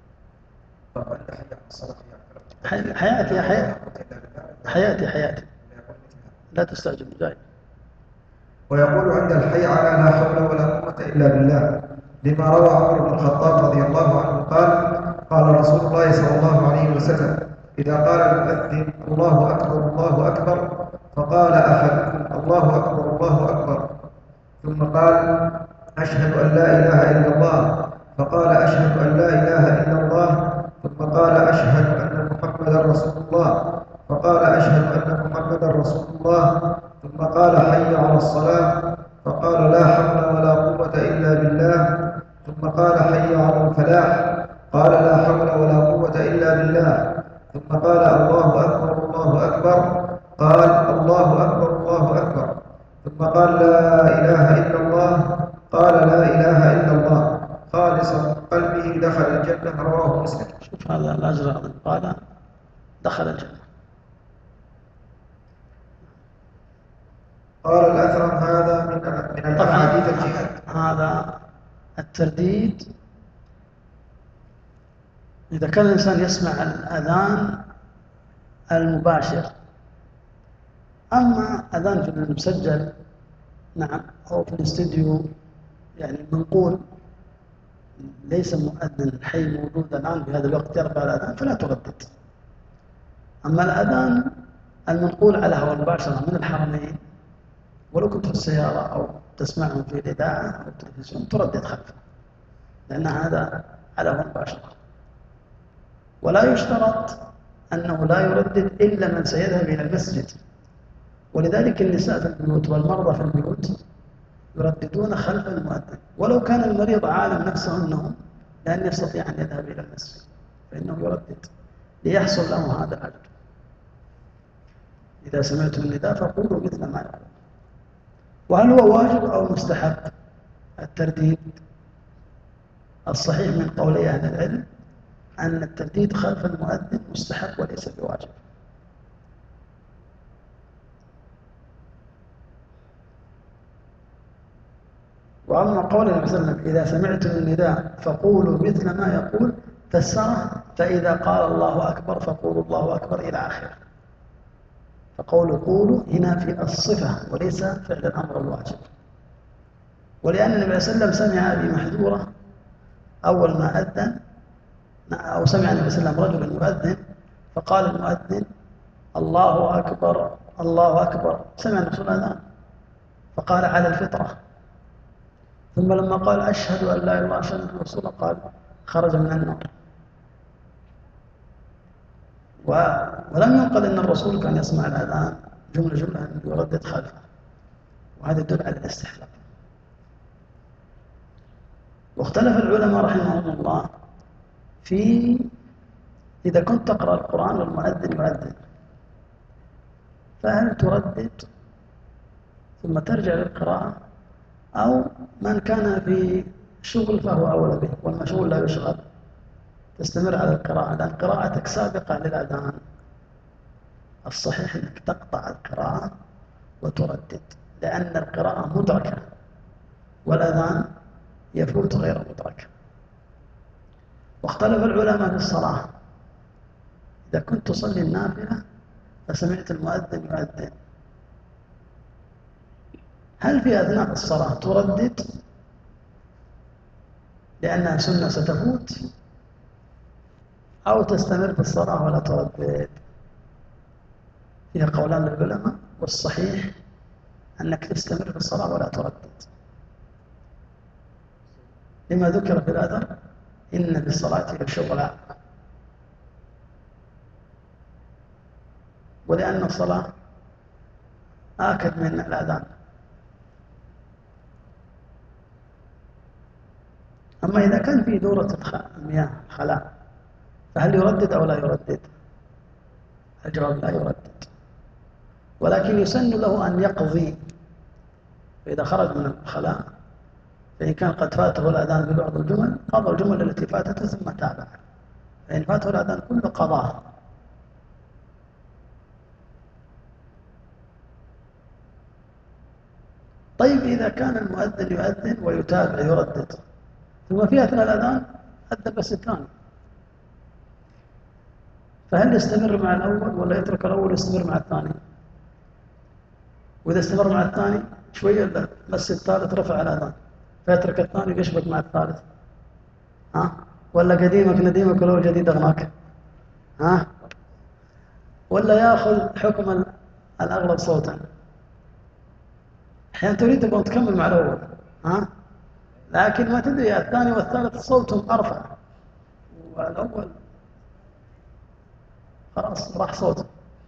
حياتي يا حياتي حياتي حياتي لا تستعجل جاي. ويقول عند الحي على لا حول ولا قوة إلا بالله، لما روى عمر بن الخطاب رضي الله عنه قال: قال رسول الله صلى الله عليه وسلم: إذا قال المؤذن الله أكبر الله أكبر، فقال أحدكم الله أكبر الله أكبر، ثم قال: أشهد أن لا إله إلا الله، فقال: أشهد أن لا إله إلا الله، ثم قال: أشهد أن محمدا رسول الله، فقال: أشهد أن محمدا رسول الله، ثم قال: حي على الصلاة، فقال: لا حول ولا قوة إلا بالله، ثم قال: حي على الفلاح، قال: لا حول ولا قوة إلا بالله، ثم قال: الله أكبر الله أكبر، قال: الله أكبر الله أكبر، ثم قال: لا إله إلا الله، قال: لا إله إلا الله، خالصا قلبه دخل الجنة. رواه مسلم. شوف هذا الأجر العظيم، قال دخل الجنة. قال الأثرم: هذا من من الأحاديث الجهاد. هذا الترديد إذا كان الإنسان يسمع الأذان المباشر، أما أذان في المسجل نعم أو في الاستديو يعني منقول، ليس مؤذن حي موجود الآن في هذا الوقت يرفع الأذان فلا تردد. أما الأذان المنقول على هواء مباشرة من الحرمين، ولو كنت في السيارة أو تسمعه في الإذاعة أو التلفزيون تردد خلفه، لأن هذا على هواء مباشرة. ولا يشترط أنه لا يردد إلا من سيذهب إلى المسجد، ولذلك النساء في البيوت والمرضى في البيوت يرددون خلف المؤذن، ولو كان المريض عالم نفسه أنه لن يستطيع أن يذهب إلى المسجد فإنه يردد ليحصل له هذا الأجر. إذا سمعتم النداء فقولوا مثل ما يقول. وهل هو واجب أو مستحب الترديد؟ الصحيح من قولي أهل العلم أن الترديد خلف المؤذن مستحب وليس بواجب. وأما قول النبي صلى الله عليه وسلم: إذا سمعتم النداء فقولوا مثل ما يقول، فسره: فإذا قال الله أكبر فقولوا الله أكبر إلى آخره. فقول قولوا هنا في الصفة وليس فعل الأمر الواجب. ولأن النبي صلى الله عليه وسلم سمع أبي محذورة أول ما أذن، أو سمع النبي صلى الله عليه وسلم رجلا يؤذن فقال المؤذن الله أكبر الله أكبر، سمع الرسول الأذان فقال على الفطرة، ثم لما قال أشهد أن لا إله إلا الله أشهد أن رسول الله قال خرج من النار. ولم ينقل أن الرسول كان يسمع الأذان جملة جملة يردد خلفه، وهذا يدل على الاستحلال. واختلف العلماء رحمهم الله في إذا كنت تقرأ القرآن والمؤذن يؤذن فهل تردد ثم ترجع للقراءة، أو من كان في شغل فهو أولى به والمشغول لا يشغل تستمر على القراءة، لأن قراءتك سابقة للأذان. الصحيح أنك تقطع القراءة وتردد، لأن القراءة مدركة والأذان يفوت غير مدرك. واختلف العلماء في الصلاة، إذا كنت تصلي النافلة فسمعت المؤذن يؤذن هل في أثناء الصلاة تردد لأنها سنة ستفوت، أو تستمر في الصلاة ولا تردد؟ فيها قولان للعلماء، والصحيح أنك تستمر في الصلاة ولا تردد، لما ذكر في الأثر إن بالصلاة لشغلا، ولأن الصلاة آكد من الأذان. أما إذا كان في دورة المياه خلاء فهل يردد أو لا يردد؟ الجواب لا يردد، ولكن يسن له أن يقضي. فإذا خرج من الخلاء فإن كان قد فاته الأذان ببعض الجمل قضى الجمل التي فاتته ثم تابع، فإن فاته الأذان كله قضاه. طيب إذا كان المؤذن يؤذن ويتابع يردد ثم في أثناء الأذان أذن بس الثاني، فهل يستمر مع الأول ولا يترك الأول ويستمر مع الثاني؟ وإذا استمر مع الثاني شوية بس الثالث رفع الأذان فيترك الثاني ويشبك مع الثالث، ها؟ ولا قديمك نديمك ولو جديد أغناك، ها؟ ولا يأخذ حكم الأغلب صوتا؟ أحيانا تريد أن تكمل مع الأول، ها؟ لكن ما تدري الثاني والثالث صوتهم أرفع والأول خلاص راح صوته.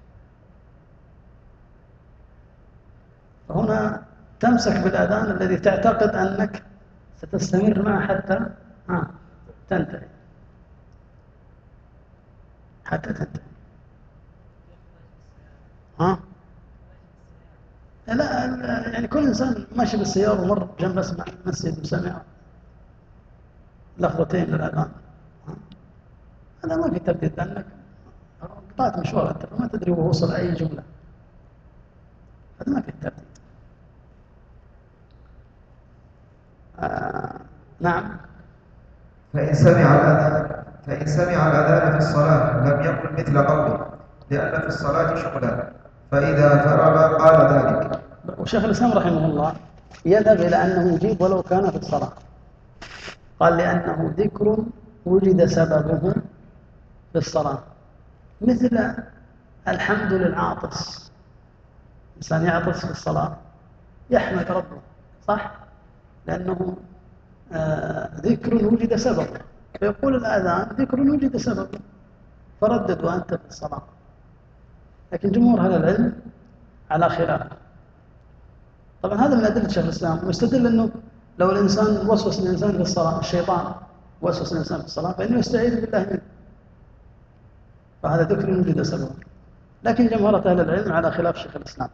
فهنا تمسك بالأذان الذي تعتقد أنك ستستمر معه حتى ها تنتهي حتى تنتهي ها؟ لا يعني كل إنسان ماشي بالسيارة ومر جنب اسمع مسجد وسمع لفظتين للأذان، هذا ما في ترديد لأنك قطعت مشوار أنت ما تدري وهو وصل أي جملة، هذا ما في ترديد. آه نعم. فإن سمع الأذان فإن سمع الأذان في الصلاة لم يقل مثل قوله لأن في الصلاة شغلا، فإذا فرغ قال ذلك. وشيخ الإسلام رحمه الله يذهب إلى أنه يجيب ولو كان في الصلاة، قال لأنه ذكر وجد سببه في الصلاة، مثل الحمد للعاطس، إنسان يعطس في الصلاة يحمد ربه صح؟ لأنه آه ذكر وجد سببه، فيقول الآذان ذكر وجد سببه فردد وأنت في الصلاة. لكن جمهور أهل العلم على خلاف. طبعا هذا من أدلة شيخ الإسلام، ويستدل أنه لو الإنسان وسوس الإنسان في الصلاة، الشيطان وسوس الإنسان في الصلاة فإنه يستعيذ بالله منه، فهذا ذكر وجد سببه. لكن جمهور أهل العلم على خلاف شيخ الإسلام.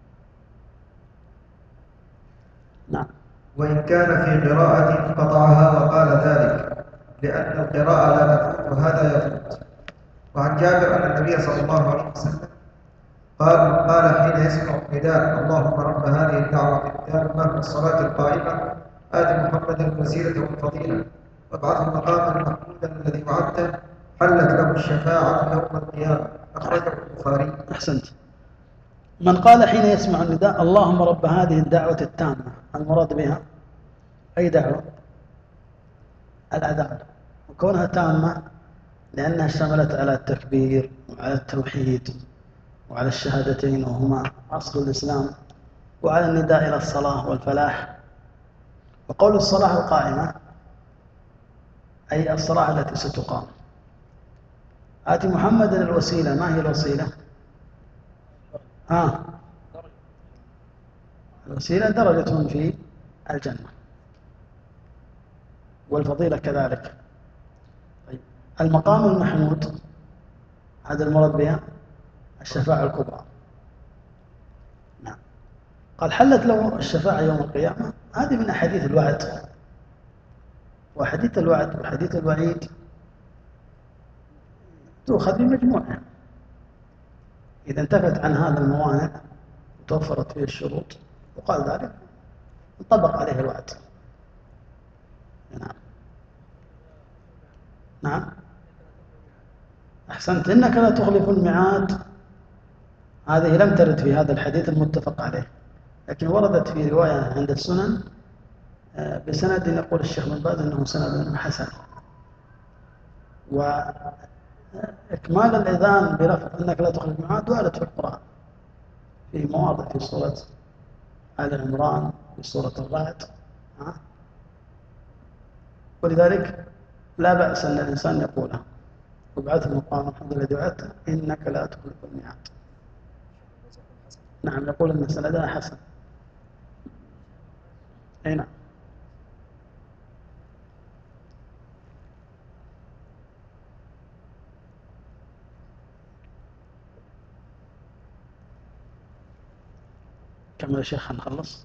نعم. وإن كان في قراءة قطعها وقال ذلك لأن القراءة لا تفوت وهذا يفوت. وعن جابر أن النبي صلى الله عليه وسلم قال قال حين يسمع النداء اللهم رب هذه الدعوة التامة والصلاة القائمة آت محمدا الوسيلة والفضيلة وابعثه مقاما محمودا الذي وعدته حلت له الشفاعة يوم القيامة. أخرجه البخاري. أحسنت. من قال حين يسمع النداء اللهم رب هذه الدعوة التامة، المراد بها أي دعوة؟ الأذان، وكونها تامة لأنها اشتملت على التكبير وعلى التوحيد وعلى الشهادتين وهما أصل الإسلام، وعلى النداء إلى الصلاة والفلاح. وقول الصلاة القائمة أي الصلاة التي ستقام. آتي محمدا الوسيلة، ما هي الوسيلة؟ آه. الوسيلة درجة في الجنة، والفضيلة كذلك. طيب. المقام المحمود هذا المراد بها الشفاعة الكبرى. نعم. قال حلت له الشفاعة يوم القيامة، هذه من أحاديث الوعد، وحديث الوعد وحديث الوعيد تؤخذ بمجموعها. إذا انتفت عن هذا الموانع وتوفرت فيه الشروط وقال ذلك انطبق عليه الوعد. نعم. نعم. أحسنت، إنك لا تخلف الميعاد، هذه لم ترد في هذا الحديث المتفق عليه، لكن وردت في رواية عند السنن بسند يقول الشيخ بن باز أنه سند حسن. وإكمال الإذان بلفظ إنك لا تخلف الميعاد وارد في القرآن في مواضع، في سورة آل عمران، في سورة الرعد. ولذلك لا بأس أن الإنسان يقوله: وابعث مقام محمد الذي وعدته إنك لا تخلف الميعاد. نعم، يقول أن سندها حسن. أي نعم. كمل يا شيخ، نخلص.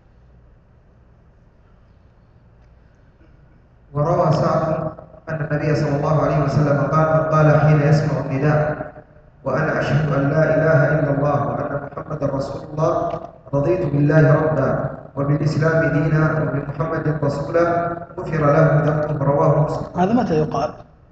وروى سعد أن النبي صلى الله عليه وسلم قال: من قال حين يسمع النداء وأنا أشهد أن لا إله إلا الله وأن محمدا رسول الله رضيت بالله ربا وبالإسلام دينا وبمحمد رسولا غفر له ذنبه. رواه مسلم. هذا متى يقال؟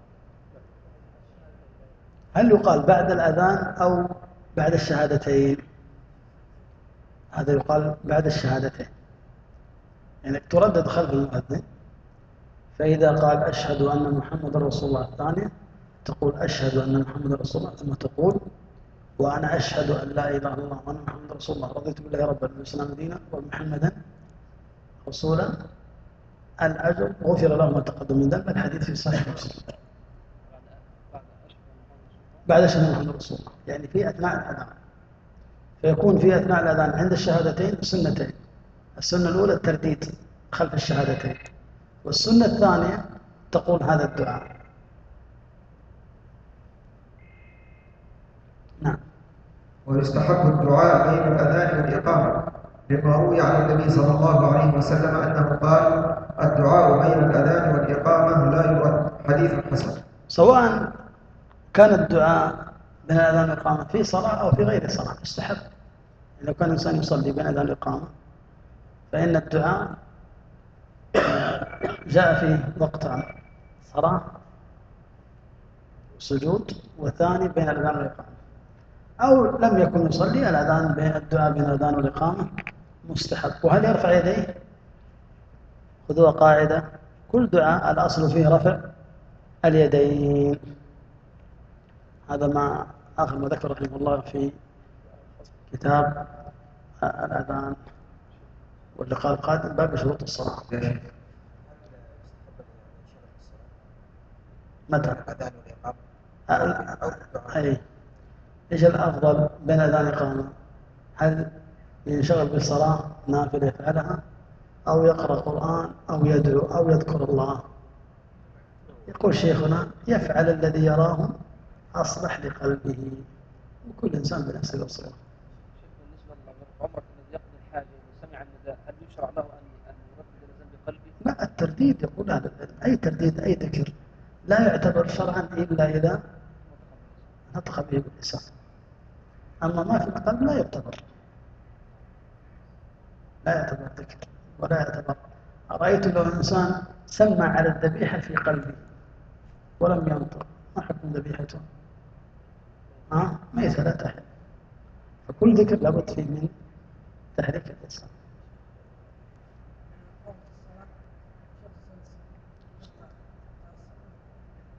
هل يقال بعد الأذان أو بعد الشهادتين؟ هذا يقال بعد الشهادتين، يعني تردد خلف المؤذن، فإذا قال أشهد أن محمد رسول الله الثانية تقول أشهد أن محمد رسول الله، ثم تقول وأنا أشهد أن لا إله إلا الله وأن محمد رسول الله رضيت بالله ربا وبالإسلام دينا ومحمدا رسولا الأجر غفر له ما تقدم من ذنب. الحديث في صحيح مسلم. بعد أشهد أن محمد رسول الله يعني في أثناء الأذان، فيكون في أثناء الأذان عند الشهادتين سنتين: السنة الأولى الترديد خلف الشهادتين، والسنة الثانية تقول هذا الدعاء. نعم. ويستحب الدعاء بين الأذان والإقامة لما روي عن النبي صلى الله عليه وسلم أنه قال: الدعاء بين الأذان والإقامة لا يرد. حديث حسن. سواء كان الدعاء بين الأذان والإقامة في صلاة أو في غير صلاة يستحب. لو كان الإنسان يصلي بين الأذان والإقامة فإن الدعاء جاء في وقت صلاة وسجود، وثاني بين الأذان والإقامة، أو لم يكن يصلي الأذان بين الدعاء بين الأذان والإقامة مستحب. وهل يرفع يديه؟ خذوها قاعدة: كل دعاء الأصل فيه رفع اليدين. هذا ما آخر ما ذكر رحمه الله في كتاب الأذان واللقاء القادم باب شروط الصلاة. متى؟ أي إيش الأفضل بين الأذان والإقامة؟ هل ينشغل بالصلاة نافلة يفعلها، أو يقرأ قرآن، أو يدعو، أو يذكر الله؟ يقول شيخنا: يفعل الذي يراه أصلح لقلبه، وكل إنسان بنفسه بصيره. بالنسبة لعمر الذي يقضي الحاجة وسمع النداء، هل يشرع له أن أن يردد الأذان بقلبه؟ لا، الترديد يقول هذا أي ترديد أي ذكر لا يعتبر شرعا إلا إذا نطق به باللسان، أما ما في القلب لا يعتبر، لا يعتبر ذكر ولا يعتبر. رأيت لو إنسان سمع على الذبيحة في قلبه ولم ينطق، ما حكم ذبيحته؟ ها؟ ميتة لا تحل. فكل ذكر لابد فيه من تحريك الإنسان.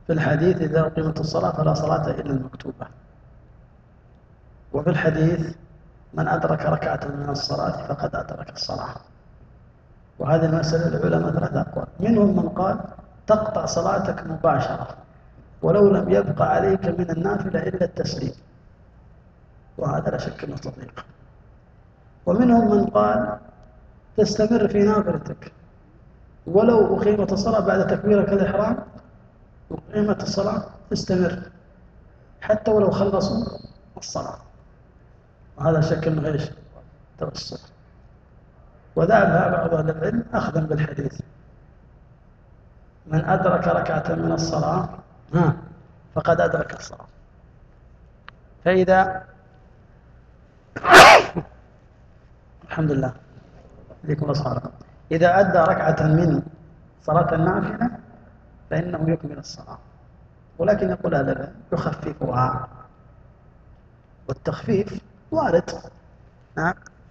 في الحديث إذا أقيمت الصلاة فلا صلاة إلا المكتوبة. وفي الحديث من أدرك ركعة من الصلاة فقد أدرك الصلاة. وهذه المسألة العلماء ثلاثة أقوال، منهم من قال تقطع صلاتك مباشرة ولو لم يبقى عليك من النافلة إلا التسليم، وهذا لا شك أنه تطبيق. ومنهم من قال تستمر في نافلتك ولو أقيمت الصلاة بعد تكبيرة الإحرام، أقيمت الصلاة تستمر حتى ولو خلصوا الصلاة، وهذا شك أنه إيش؟ توسع. وذهب بعض أهل العلم أخذا بالحديث من أدرك ركعة من الصلاة ها فقد أدرك الصلاة. فإذا الحمد لله عليكم أصحابكم، إذا أدى ركعة من صلاة النافلة فإنه يكمل الصلاة، ولكن يقول أهل العلم يخففها، والتخفيف وارد. نعم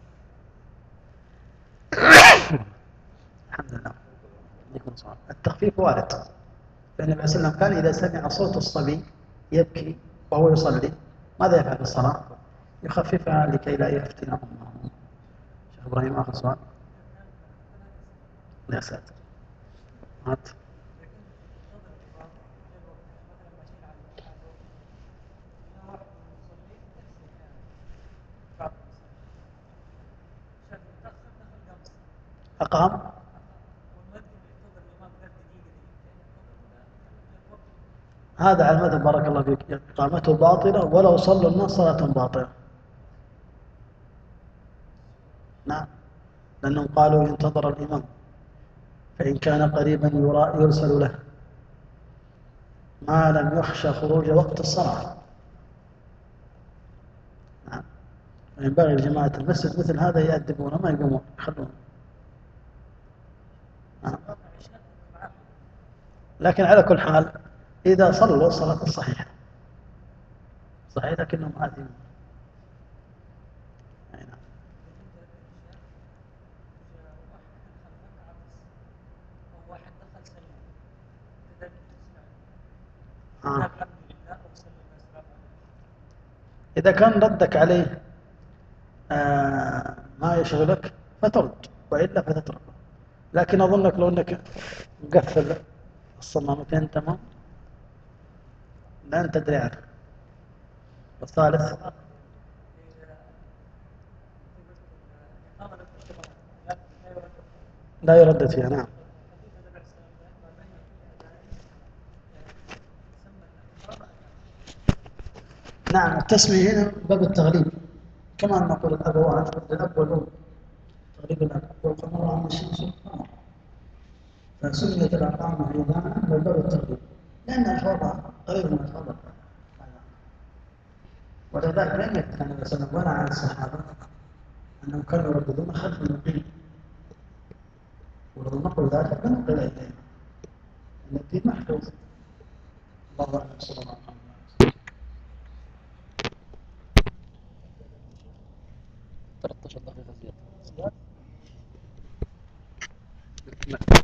الحمد لله عليكم أصحابكم، التخفيف وارد. فالنبي صلى الله عليه وسلم كان إذا سمع صوت الصبي يبكي وهو يصلي ماذا يفعل في الصلاة؟ يخففها لكي لا يفتن أمه. شيخ إبراهيم آخر سؤال. يا ساتر هات. أقام هذا على المذهب بارك الله فيك، إقامته باطلة ولو صلوا الناس صلاة باطلة. نعم لأنهم قالوا ينتظر الإمام فإن كان قريبا يرسل له ما لم يخشى خروج وقت الصلاة. نعم ينبغي لجماعة المسجد مثل هذا يأدبون ما يقومون يخلون. نعم. لكن على كل حال إذا صلوا الصلاة الصحيحة صحيح لكنهم آثمون. آه. إذا كان ردك عليه آه ما يشغلك فترد، وإلا فتترك. لكن أظنك لو أنك مقفل الصمامتين تمام لن تدري عنه. والثالث لا يردد فيها. نعم نعم التسمية هنا باب التغليب، كما نقول الأبوان للأب والأم، تغليب الأب والقمر عن الشمس والقمر، فسميت الأرقام أيضا من باب التغليب لأن الفوضى قريب من الفوضى. ولذلك لم يكن النبي صلى الله عليه وسلم ولا عن الصحابة أنهم كانوا يرددون خلف المقيم، ولو نقول ذلك لنقل إليه أن الدين محفوظ. الله أعلم. صلى الله عليه وسلم. ثلاثة عشر دقيقة زيادة.